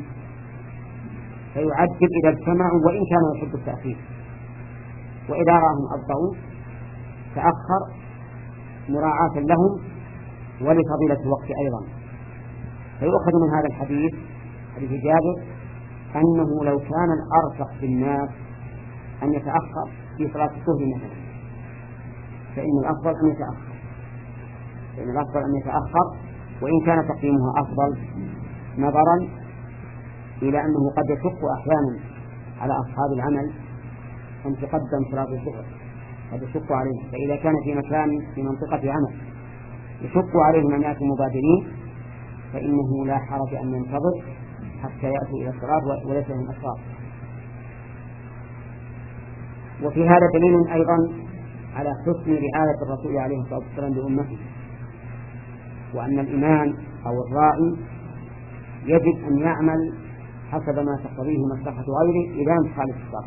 فيعجل إذا اجتمعوا وإن كانوا يحب التأخير، وإذا رآهم أبطأوا تأخر مراعاة لهم ولفضيلة الوقت أيضا. فيؤخذ من هذا الحديث حديث جابر أنه لو كان الأرفق بالناس أن يتأخر في صلاة الظهر مثلا فإن الأفضل أن يتأخر فإن الأفضل أن يتأخر وإن كان تقديمها أفضل نظرا إلى أنه قد يشق أحيانا على أصحاب العمل أن تقدم صلاة الظهر، قد يشق عليهم. فإذا كان في مكان في منطقة عمل يشق عليهم أن يأتوا مبادرين فإنه لا حرج أن ينتظر حتى يأتوا إلى الصلاة وليس لهم أسرار. وفي هذا دليل أيضا على حسن رعاية الرسول عليه الصلاة والسلام لأمته، وأن الإمام أو الرائي يجب أن يعمل حسب ما تقتضيه مصلحة غيره إذا لم تخالف الشرع.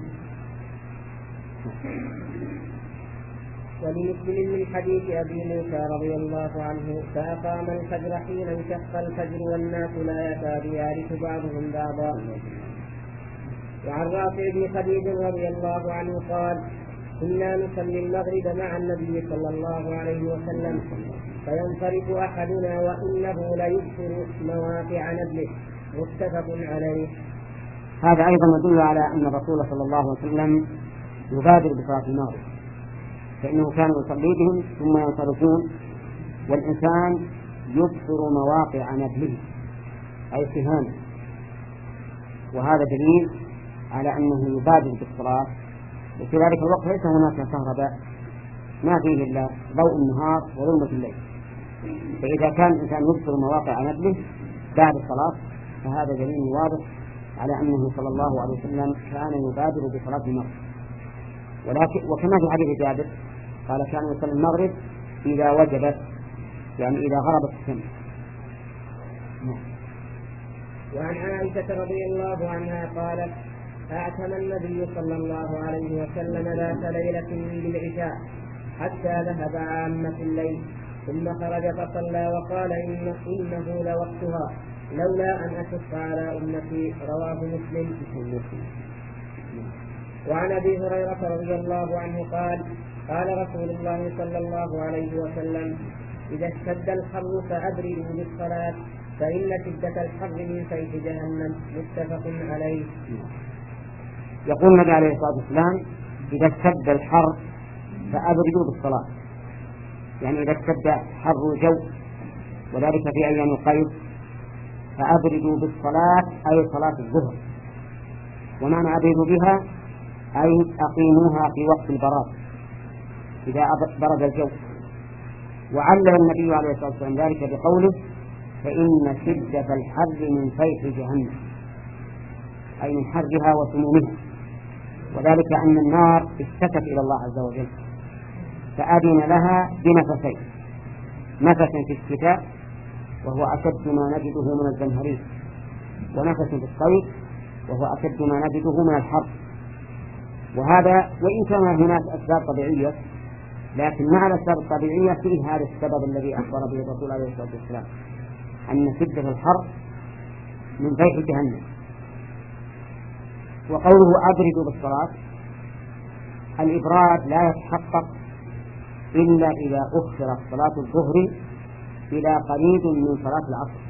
ولمسلم من حديث أبي موسى رضي الله عنه فأقام الفجر حين انشق الفجر والناس لا يكاد يعرف بعضهم بعضا. وعن رافع بن خديج رضي الله عنه قال كنا نصلي المغرب مع النبي صلى الله عليه وسلم فينصرف أحدنا وإنه ليبصر مواقع نبله، متفق عليه. هذا أيضا يدل على أن الرسول صلى الله عليه وسلم يبادر بصلاة المغرب، فإنه كان يصلي بهم ثم ينصرفون والإنسان يبصر مواقع نبله أي سهامه، وهذا دليل على أنه يبادر بالصلاة. وفي ذلك الوقت ليس هناك كهرباء، ما فيه إلا ضوء النهار وظلمة الليل، فإذا كان الإنسان يبصر مواقع نبله بعد الصلاة فهذا دليل واضح على أنه صلى الله عليه وسلم كان يبادر بصلاة المغرب. ولكن وكما في حديث جابر قال كان يصلي المغرب إذا وجبت، يعني إذا غربت الشمس. وعن عائشة رضي الله عنها قالت أعتم النبي صلى الله عليه وسلم ذات ليلة بالعشاء حتى ذهب عامة الليل ثم خرج فصلى وقال إن إنه لوقتها لولا أن أشق على أمتي. رواه مسلم. وعن أبي هريرة رضي الله عنه قال قال رسول الله صلى الله عليه وسلم إذا اشتد الحر فأبردوا بالصلاة فإن شدة الحر من فيح جهنم، متفق عليه. يقول النبي عليه الصلاة والسلام إذا اشتد الحر فأبردوا بالصلاة، يعني إذا اشتد حر الجو وذلك في أيام القيد فأبردوا بالصلاة أي صلاة الظهر. ومعنى أبردوا بها أي أقيموها في وقت البراد إذا برد الجو. وعلل النبي عليه الصلاة والسلام ذلك بقوله فإن شدة الحر من فيح جهنم، أي من حرها وسمومها، وذلك أن النار اشتكت إلى الله عز وجل فأذن لها بنفسين، نفس في الشتاء وهو أشد ما نجده من الزمهرير، ونفس في الصيف وهو أشد ما نجده من الحر. وهذا وإن كان هناك أسباب طبيعية لكن مع الأسباب الطبيعية فيه هذا السبب الذي أخبر به الرسول عليه الصلاة والسلام أن شدة الحر من فيح جهنم. وقوله أبردوا بالصلاة الإبراد لا يتحقق إلا إذا أخرت صلاة الظهر إلى قريب من صلاة العصر،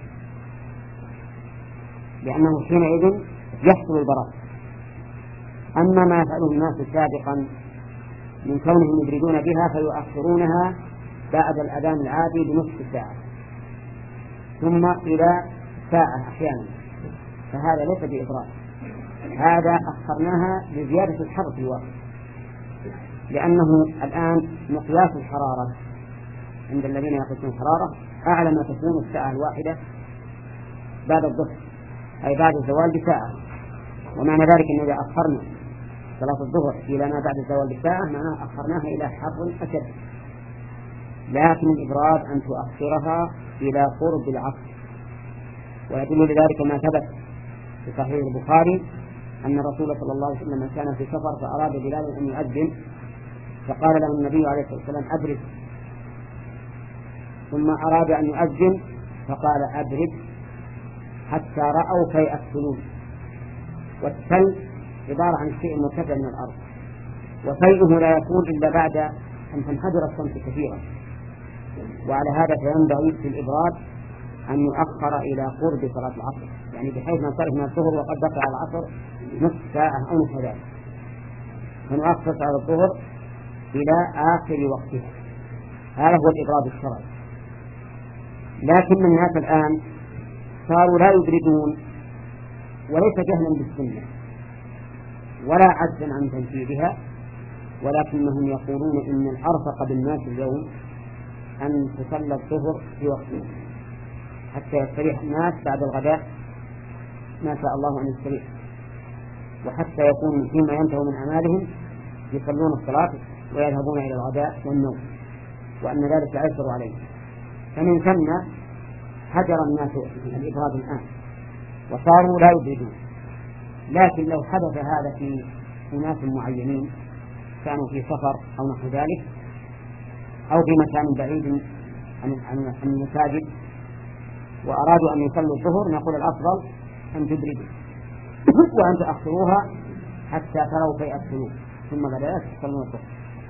لأنه حينئذ يحصل البراد. أما ما يفعله الناس سابقا من كونهم يبردون بها فيؤخرونها بعد الأذان العادي بنصف ساعة ثم إلى ساعة أحيانا، فهذا ليس بإبراد، هذا أخرناها لزيادة الحر في الوقت، لأنه الآن مقياس الحرارة عند الذين يقيسون الحرارة أعلى ما تكون الساعة الواحدة بعد الظهر أي بعد الزوال بساعة. ومعنى ذلك أن إذا أخرنا صلاة الظهر إلى ما بعد الزوال بساعة معناه أخرناها إلى حر أشد. لكن الإبراد أن تؤخرها إلى قرب العصر. ويدل لذلك ما ثبت في صحيح البخاري أن الرسول صلى الله عليه وسلم كان في سفر فأراد بلال أن يؤذن فقال له النبي عليه الصلاة والسلام أبرد، ثم أراد أن يؤذن فقال أبرد حتى رأوا كي الثلوج. والثلج عبارة عن شيء مرتفع من الأرض، وفيئه لا يكون إلا بعد أن تنحدر الشمس كثيرا. وعلى هذا فينبغي في الإبراد أن يؤخر إلى قرب صلاة العصر، يعني بحيث ننصرف من الظهر وقد بقي على العصر نصف ساعة أو نصف ذلك، فنؤخر صلاة الظهر إلى آخر وقتها. هذا هو الإبراد الشرعي. لكن الناس الآن صاروا لا يبردون، وليس جهلا بالسنة ولا عجزا عن تنفيذها، ولكنهم يقولون إن الأرفق بالناس اليوم أن تصلى الظهر في وقته حتى يستريح الناس بعد الغداء ما شاء الله أن يستريح، وحتى يكون فيما ينتهوا من أعمالهم يصلون الصلاة ويذهبون إلى الغداء والنوم، وأن ذلك يعسر عليهم. فمن ثم هجر الناس الإبراد الآن وصاروا لا يبردون. لكن لو حدث هذا في أناس معينين كانوا في سفر أو نحو ذلك أو في مكان بعيد عن المساجد وأرادوا أن يصلوا الظهر، نقول الأفضل أن تبردوا وأن تأخروها حتى تروا فيأكلوا ثم بدأت تصلون الظهر.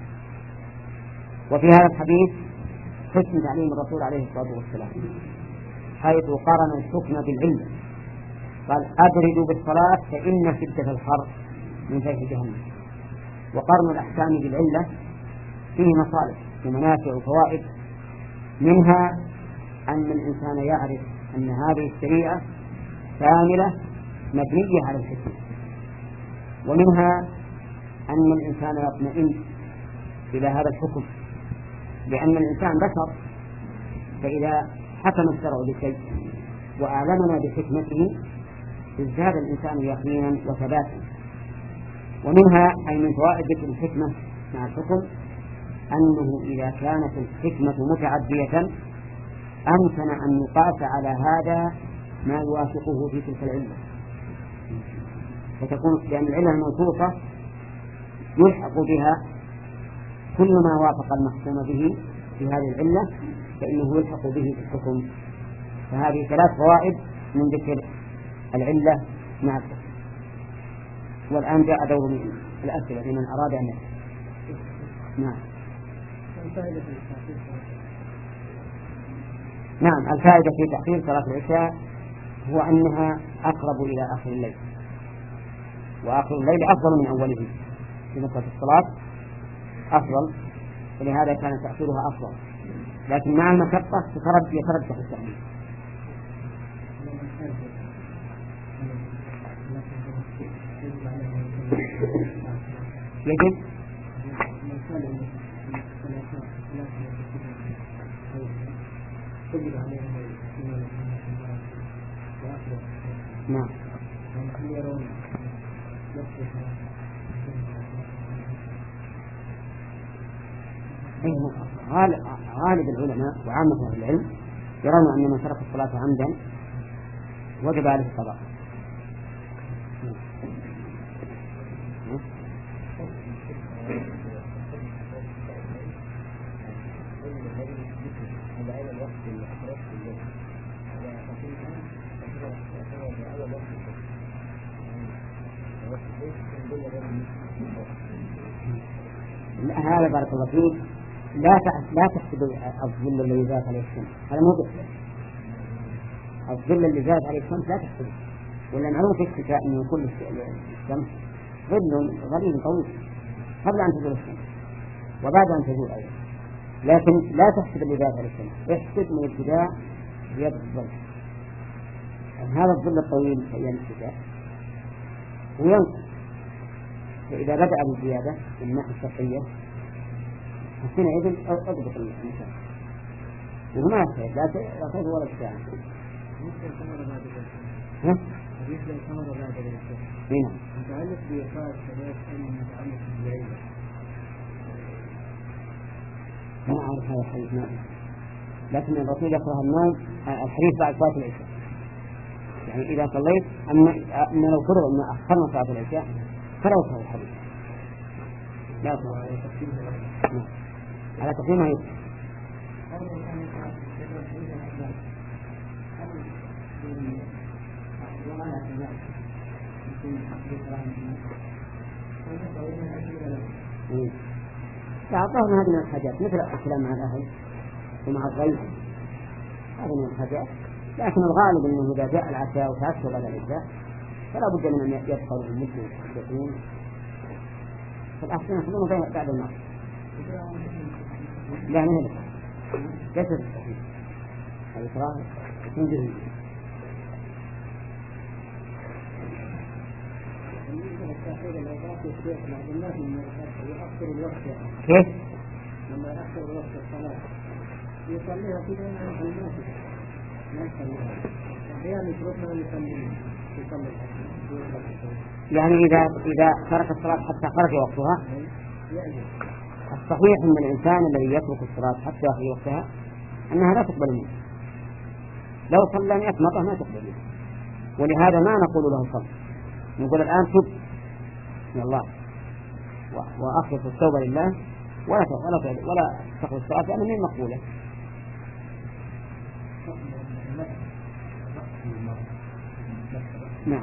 وفي هذا الحديث حسن تعليم الرسول عليه الصلاة والسلام حيث قارن الحكم بالعلة، قال أبردوا بالصلاة فإن شدة الحر من فيح جهنم. وقارن الأحكام بالعلة فيه مصالح ومنافع وفوائد، منها أن الإنسان يعرف أن هذه الشريعة كاملة مبنية على الحكمة، ومنها أن الإنسان يطمئن إلى هذا الحكم، لأن الإنسان بشر، فإذا حكم الشرع بشيء وأعلمنا بحكمته ازداد الإنسان يقينا وثباتا. ومنها أي من فوائد ذكر الحكمة مع الحكم أنه إذا كانت الحكمة متعدية أمكن أن يقاس على هذا ما يوافقه في تلك العلة، فتكون لأن العلة الموصوفة يلحق بها كل ما وافق المحكوم به في هذه العلة فإنه يلحق به في الحكم. فهذه ثلاث فوائد من ذكر العلة مع الحكم. والآن جاء دور الأسئلة لمن أراد أن يسأل. نعم. نعم، الفائدة في تأخير صلاة العشاء هو أنها أقرب إلى آخر الليل، وآخر الليل أفضل من أوله في نقطة الصلاة أفضل، ولهذا كان تأخيرها أفضل، لكن مع المشقة يترجح التأخير. يجب نعم غالب العلماء وعامة أهل العلم يرون أن من ترك الصلاة عمدا وجب عليه القضاء. هذا بارك الله فيك لا لا تحسب الظل الذي زاد عليه الشمس، هذا مو بس الظل اللي زاد عليه الشمس لا تحسبه، ولا معلوم في الشتاء انه كل الشمس ظل غليظ طويل قبل ان تزول الشمس وبعد ان تزول ايضا، لكن لا تحسب اللي زاد عليه الشمس، احسب من ابتداء زيادة الظل. هذا الظل الطويل في ايام الشتاء وينقص، فاذا بدأ بالزيادة من الناحية الشرقية حينئذ اضبط المسافة وما يحتاج لا تأخذ ولا الساعة. ها؟ هنا متعلق بإيقاع الصلاة أم متعلق بالليل؟ ما أعرف هذا الحديث ما، لكن الرسول يكره النوم الحديث بعد صلاة العشاء، يعني إذا صليت أما أن لو فرض أن أخرنا صلاة العشاء فلا يكره الحديث، لا يكره على تقييمها يكره. أعطاهم هذه من الحاجات مثل الكلام مع الأهل ومع الضيف، هذه من الحاجات، لكن الغالب أنه إذا جاء العشاء وتأكل بعد العشاء فلا بد من أن يدخل المسلم يقين فالأحسن يخلونه بعد المغرب. لا من هذا جسد الإكراه من جهة. كيف؟ لما يأخر وقت الصلاة يصليها في دون المسجد ما يصليها أحيانا يتركها ويصليها يعني إذا إذا ترك الصلاة حتى خرج وقتها. الصحيح أن الإنسان الذي يترك الصلاة حتى يخرج وقتها أنها لا تقبل منه، لو صلى مئة مرة ما تقبل منه، ولهذا ما نقول له صل، نقول الآن تب من الله وأخلص التوبة لله ولا ولا ولا تخرج الصلاة لأنها من مقبولة. نعم.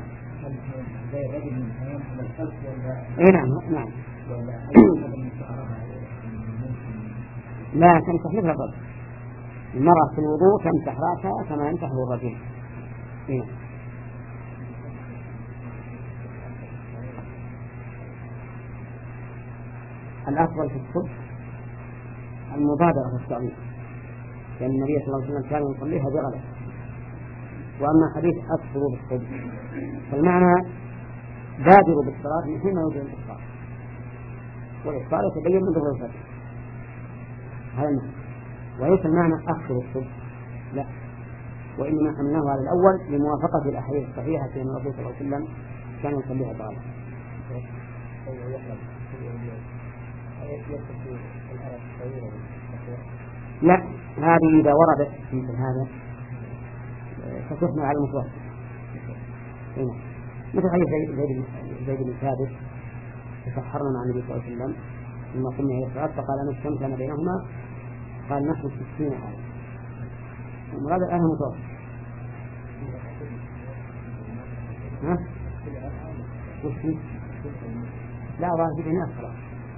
اي نعم نعم. لا تمسح مثل الرجل، المرأة في الوضوء تمسح رأسها كما يمسح الرجل. إيه. الأفضل في الصبح المبادرة في التعليم، لأن النبي صلى الله عليه وسلم كان يصليها بغلة. وأما حديث أسروا بالصبح فالمعنى بادروا بالصلاة من حين يوجد الإفطار، والإفطار يتبين من ظهور الفجر، هذا المعنى، وليس المعنى أخروا الصبح، لا، وإنما حملناه على الأول لموافقة الأحاديث الصحيحة في أن الرسول صلى الله عليه وسلم كان يصليها بغلة. لا، هذه إذا وردت مثل هذا فتحمل على المتوسط، مثل حديث زيد زيد بن ثابت تسحرنا مع النبي صلى الله عليه وسلم لما قمنا إلى الصلاة فقال أنا الشمس بينهما، قال نحن ستين حالة، المراد الآن متوسط. ها؟ وشي؟ لا ظاهر في بناء الصلاة.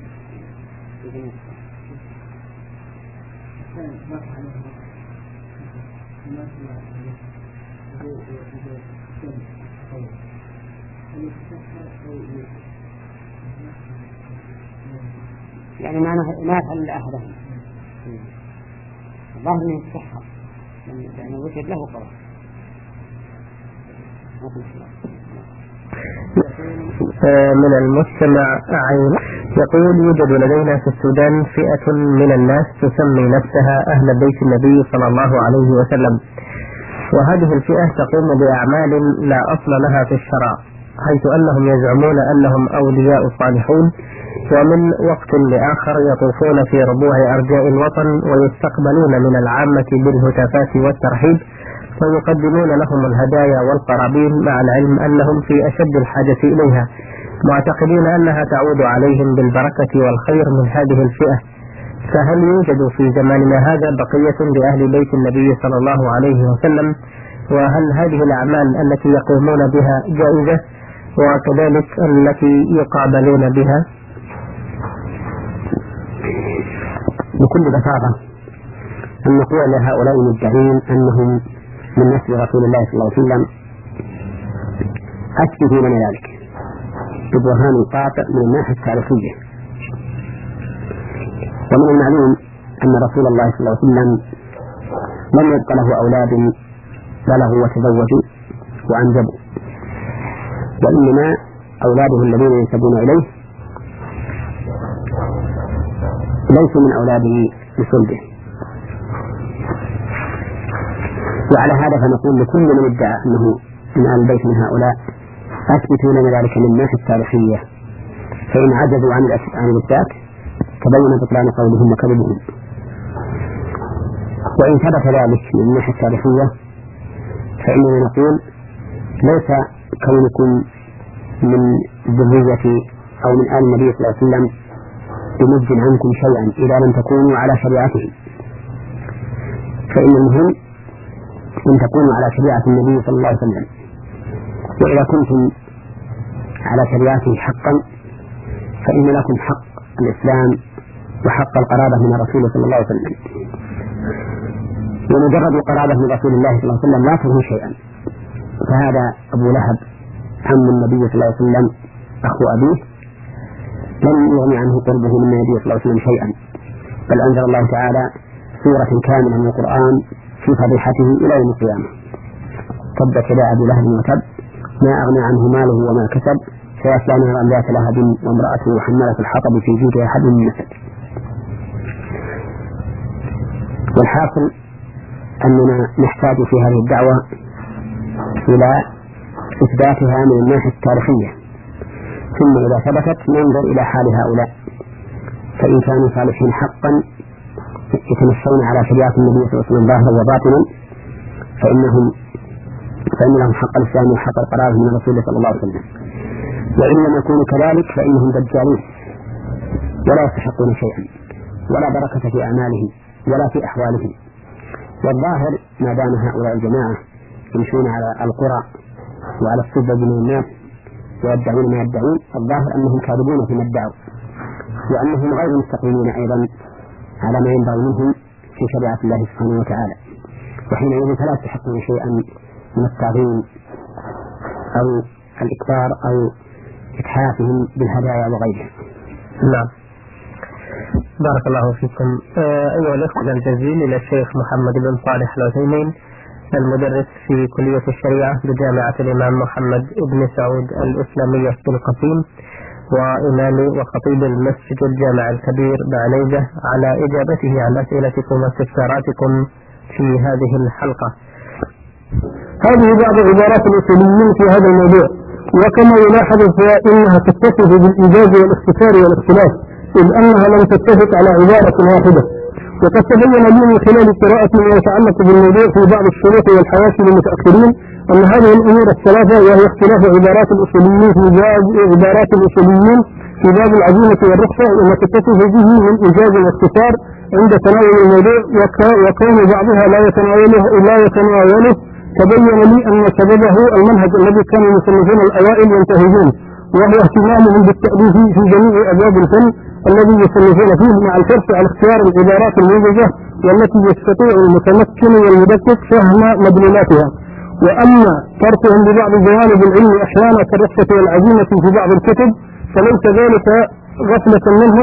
يعني معنى ما يفعل أحدهم الظاهر أنه يتسحر يعني وجد له قرار. من المستمع عين يقول يوجد لدينا في السودان فئة من الناس تسمي نفسها أهل بيت النبي صلى الله عليه وسلم، وهذه الفئة تقوم بأعمال لا أصل لها في الشرع، حيث أنهم يزعمون أنهم أولياء صالحون، ومن وقت لآخر يطوفون في ربوع أرجاء الوطن ويستقبلون من العامة بالهتافات والترحيب، ويقدمون لهم الهدايا والقرابين مع العلم أنهم في أشد الحاجة إليها، معتقدين أنها تعود عليهم بالبركة والخير من هذه الفئة. فهل يوجد في زماننا هذا بقية لأهل بيت النبي صلى الله عليه وسلم؟ وهل هذه الأعمال التي يقومون بها جائزة، وكذلك التي يقابلون بها؟ بكل بساطة أن نقول لهؤلاء المدعين أنهم من نسل رسول الله صلى الله عليه وسلم أثبتوا من ذلك ببرهان قاطع من الناحية التاريخية. ومن المعلوم أن رسول الله صلى الله عليه وسلم لم يبق له أولاد بلغوا وتزوجوا وأنجبوا، وإنما أولاده الذين ينسبون إليه ليسوا من أولاده بصلبه. وعلى هذا فنقول لكل من ادعى أنه من أهل البيت من هؤلاء أثبتوا لنا ذلك من الناحية التاريخية، فإن عجزوا عن الإثبات تبين بطلان قولهم وكذبهم. وإن ثبت ذلك من الناحية التاريخية فإننا نقول ليس كونكم من ذرية أو من آل النبي صلى الله عليه وسلم بمجد عنكم شيئا إذا لم تكونوا على شريعته، فإن المهم أن تكونوا على شريعة النبي صلى الله عليه وسلم، وإذا كنتم على شريعته حقا فإن لكم حق الإسلام وحق القرابة من الرسول صلى الله عليه وسلم. ومجرد القرابة من رسول الله صلى الله عليه وسلم لا تغني شيئا، فهذا أبو لهب عم النبي صلى الله عليه وسلم أخو أبيه لم يغني عنه قربه من النبي صلى الله عليه وسلم شيئا، بل أنزل الله تعالى سورة كاملة من القرآن في فضيحته إلى يوم القيامة. تبت يدا أبي لهب وتب ما أغنى عنه ماله وما كسب سيصلى نارا ذات لهب وامرأته حمالة الحطب في جيدها حبل من مسد. والحاصل أننا نحتاج في هذه الدعوة إلى إثباتها من الناحية التاريخية، ثم إذا ثبتت ننظر إلى حال هؤلاء، فإن كانوا صالحين حقا يتمشون على شريعة النبي صلى الله عليه وسلم ظاهرا وباطنا فإنهم فإن لهم حق الإسلام وحق القرار من رسول الله صلى الله عليه وسلم، وإن لم يكونوا كذلك فإنهم دجالون ولا يستحقون شيئا ولا بركة في أعمالهم ولا في أحوالهم. والظاهر ما دام هؤلاء الجماعة يمشون على القرى وعلى السبب من الناس ويدعون ما يدعون، الظاهر أنهم كاذبون فيما ادعوا، وأنهم غير مستقيمين أيضا على ما ينبغي منهم في شريعة الله سبحانه وتعالى، وحينئذ فلا يستحقون شيئا من التعظيم أو الإكثار أو إتحافهم بالهدايا وغيرها. نعم، بارك الله فيكم. أيها الأخوة الجزيل، إلى الشيخ محمد بن صالح العثيمين المدرس في كلية الشريعة بجامعة الإمام محمد بن سعود الإسلامية بالقصيم، وإمام وخطيب المسجد الجامع الكبير بعنيزة، على إجابته عن أسئلتكم واستفساراتكم في هذه الحلقة. هذه بعض عبارات الأصوليين في هذا الموضوع، وكما يلاحظ فإنها تتصف بالإيجاز والاختصار والاختلاف، إذ أنها لم تتفق على عبارة واحدة. وقد تبين لي من خلال قراءة ما يتعلق بالموضوع في بعض الشروط والحواشي للمتأخرين أن هذه الأمور الثلاثة، وهي اختلاف عبارات الأصوليين في باب عبارات الأصوليين في باب العزيمة والرخصة، وما تتصف به من إيجاز واختصار عند تناول الموضوع، وكون بعضها لا يتناوله لا يتناوله تبين لي أن سببه المنهج الذي كان المصنفون الأوائل ينتهجون، وهو اهتمامهم بالتأليف في جميع أبواب الفن الذي يصنفون فيه، مع الحرص على اختيار العبارات الموجزة والتي يستطيع المتمكن والمدقق فهم مدلولاتها. وأما تركهم لبعض جوانب العلم أحيانا كالرخصة والعزيمة في بعض الكتب فليس ذلك غفلة منهم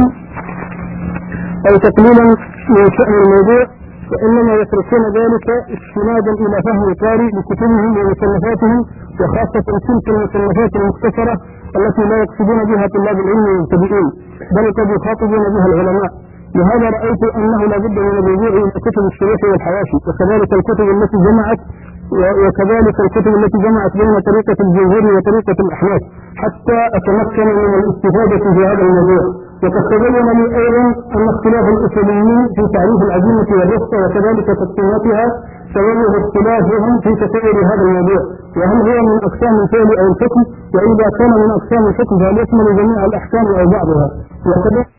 أو تقليلا من شأن الموضوع، وإنما يتركون ذلك استنادا إلى فهم القارئ لكتبهم ومصنفاتهم، وخاصة تلك المصنفات المختصرة التي لا يقصدون بها طلاب العلم المبتدئين، بل قد يخاطبون بها العلماء. لهذا رأيت أنه لا بد من الرجوع إلى كتب الشروح والحواشي، وكذلك الكتب التي جمعت وكذلك الكتب التي جمعت بين طريقة الجمهور وطريقة الأحناف حتى أتمكن من الاستفادة في هذا الموضوع. وقد تبين لي أيضا أن اختلاف الأصوليين في تعريف العزيمة والرخصة وكذلك تقسيماتها سببه اختلافهم في تسائل هذا الموضوع، وهل هو من أقسام الفعل أو الحكم، وإذا كان من أقسام الحكم فهل يشمل جميع الأحكام أو بعضها.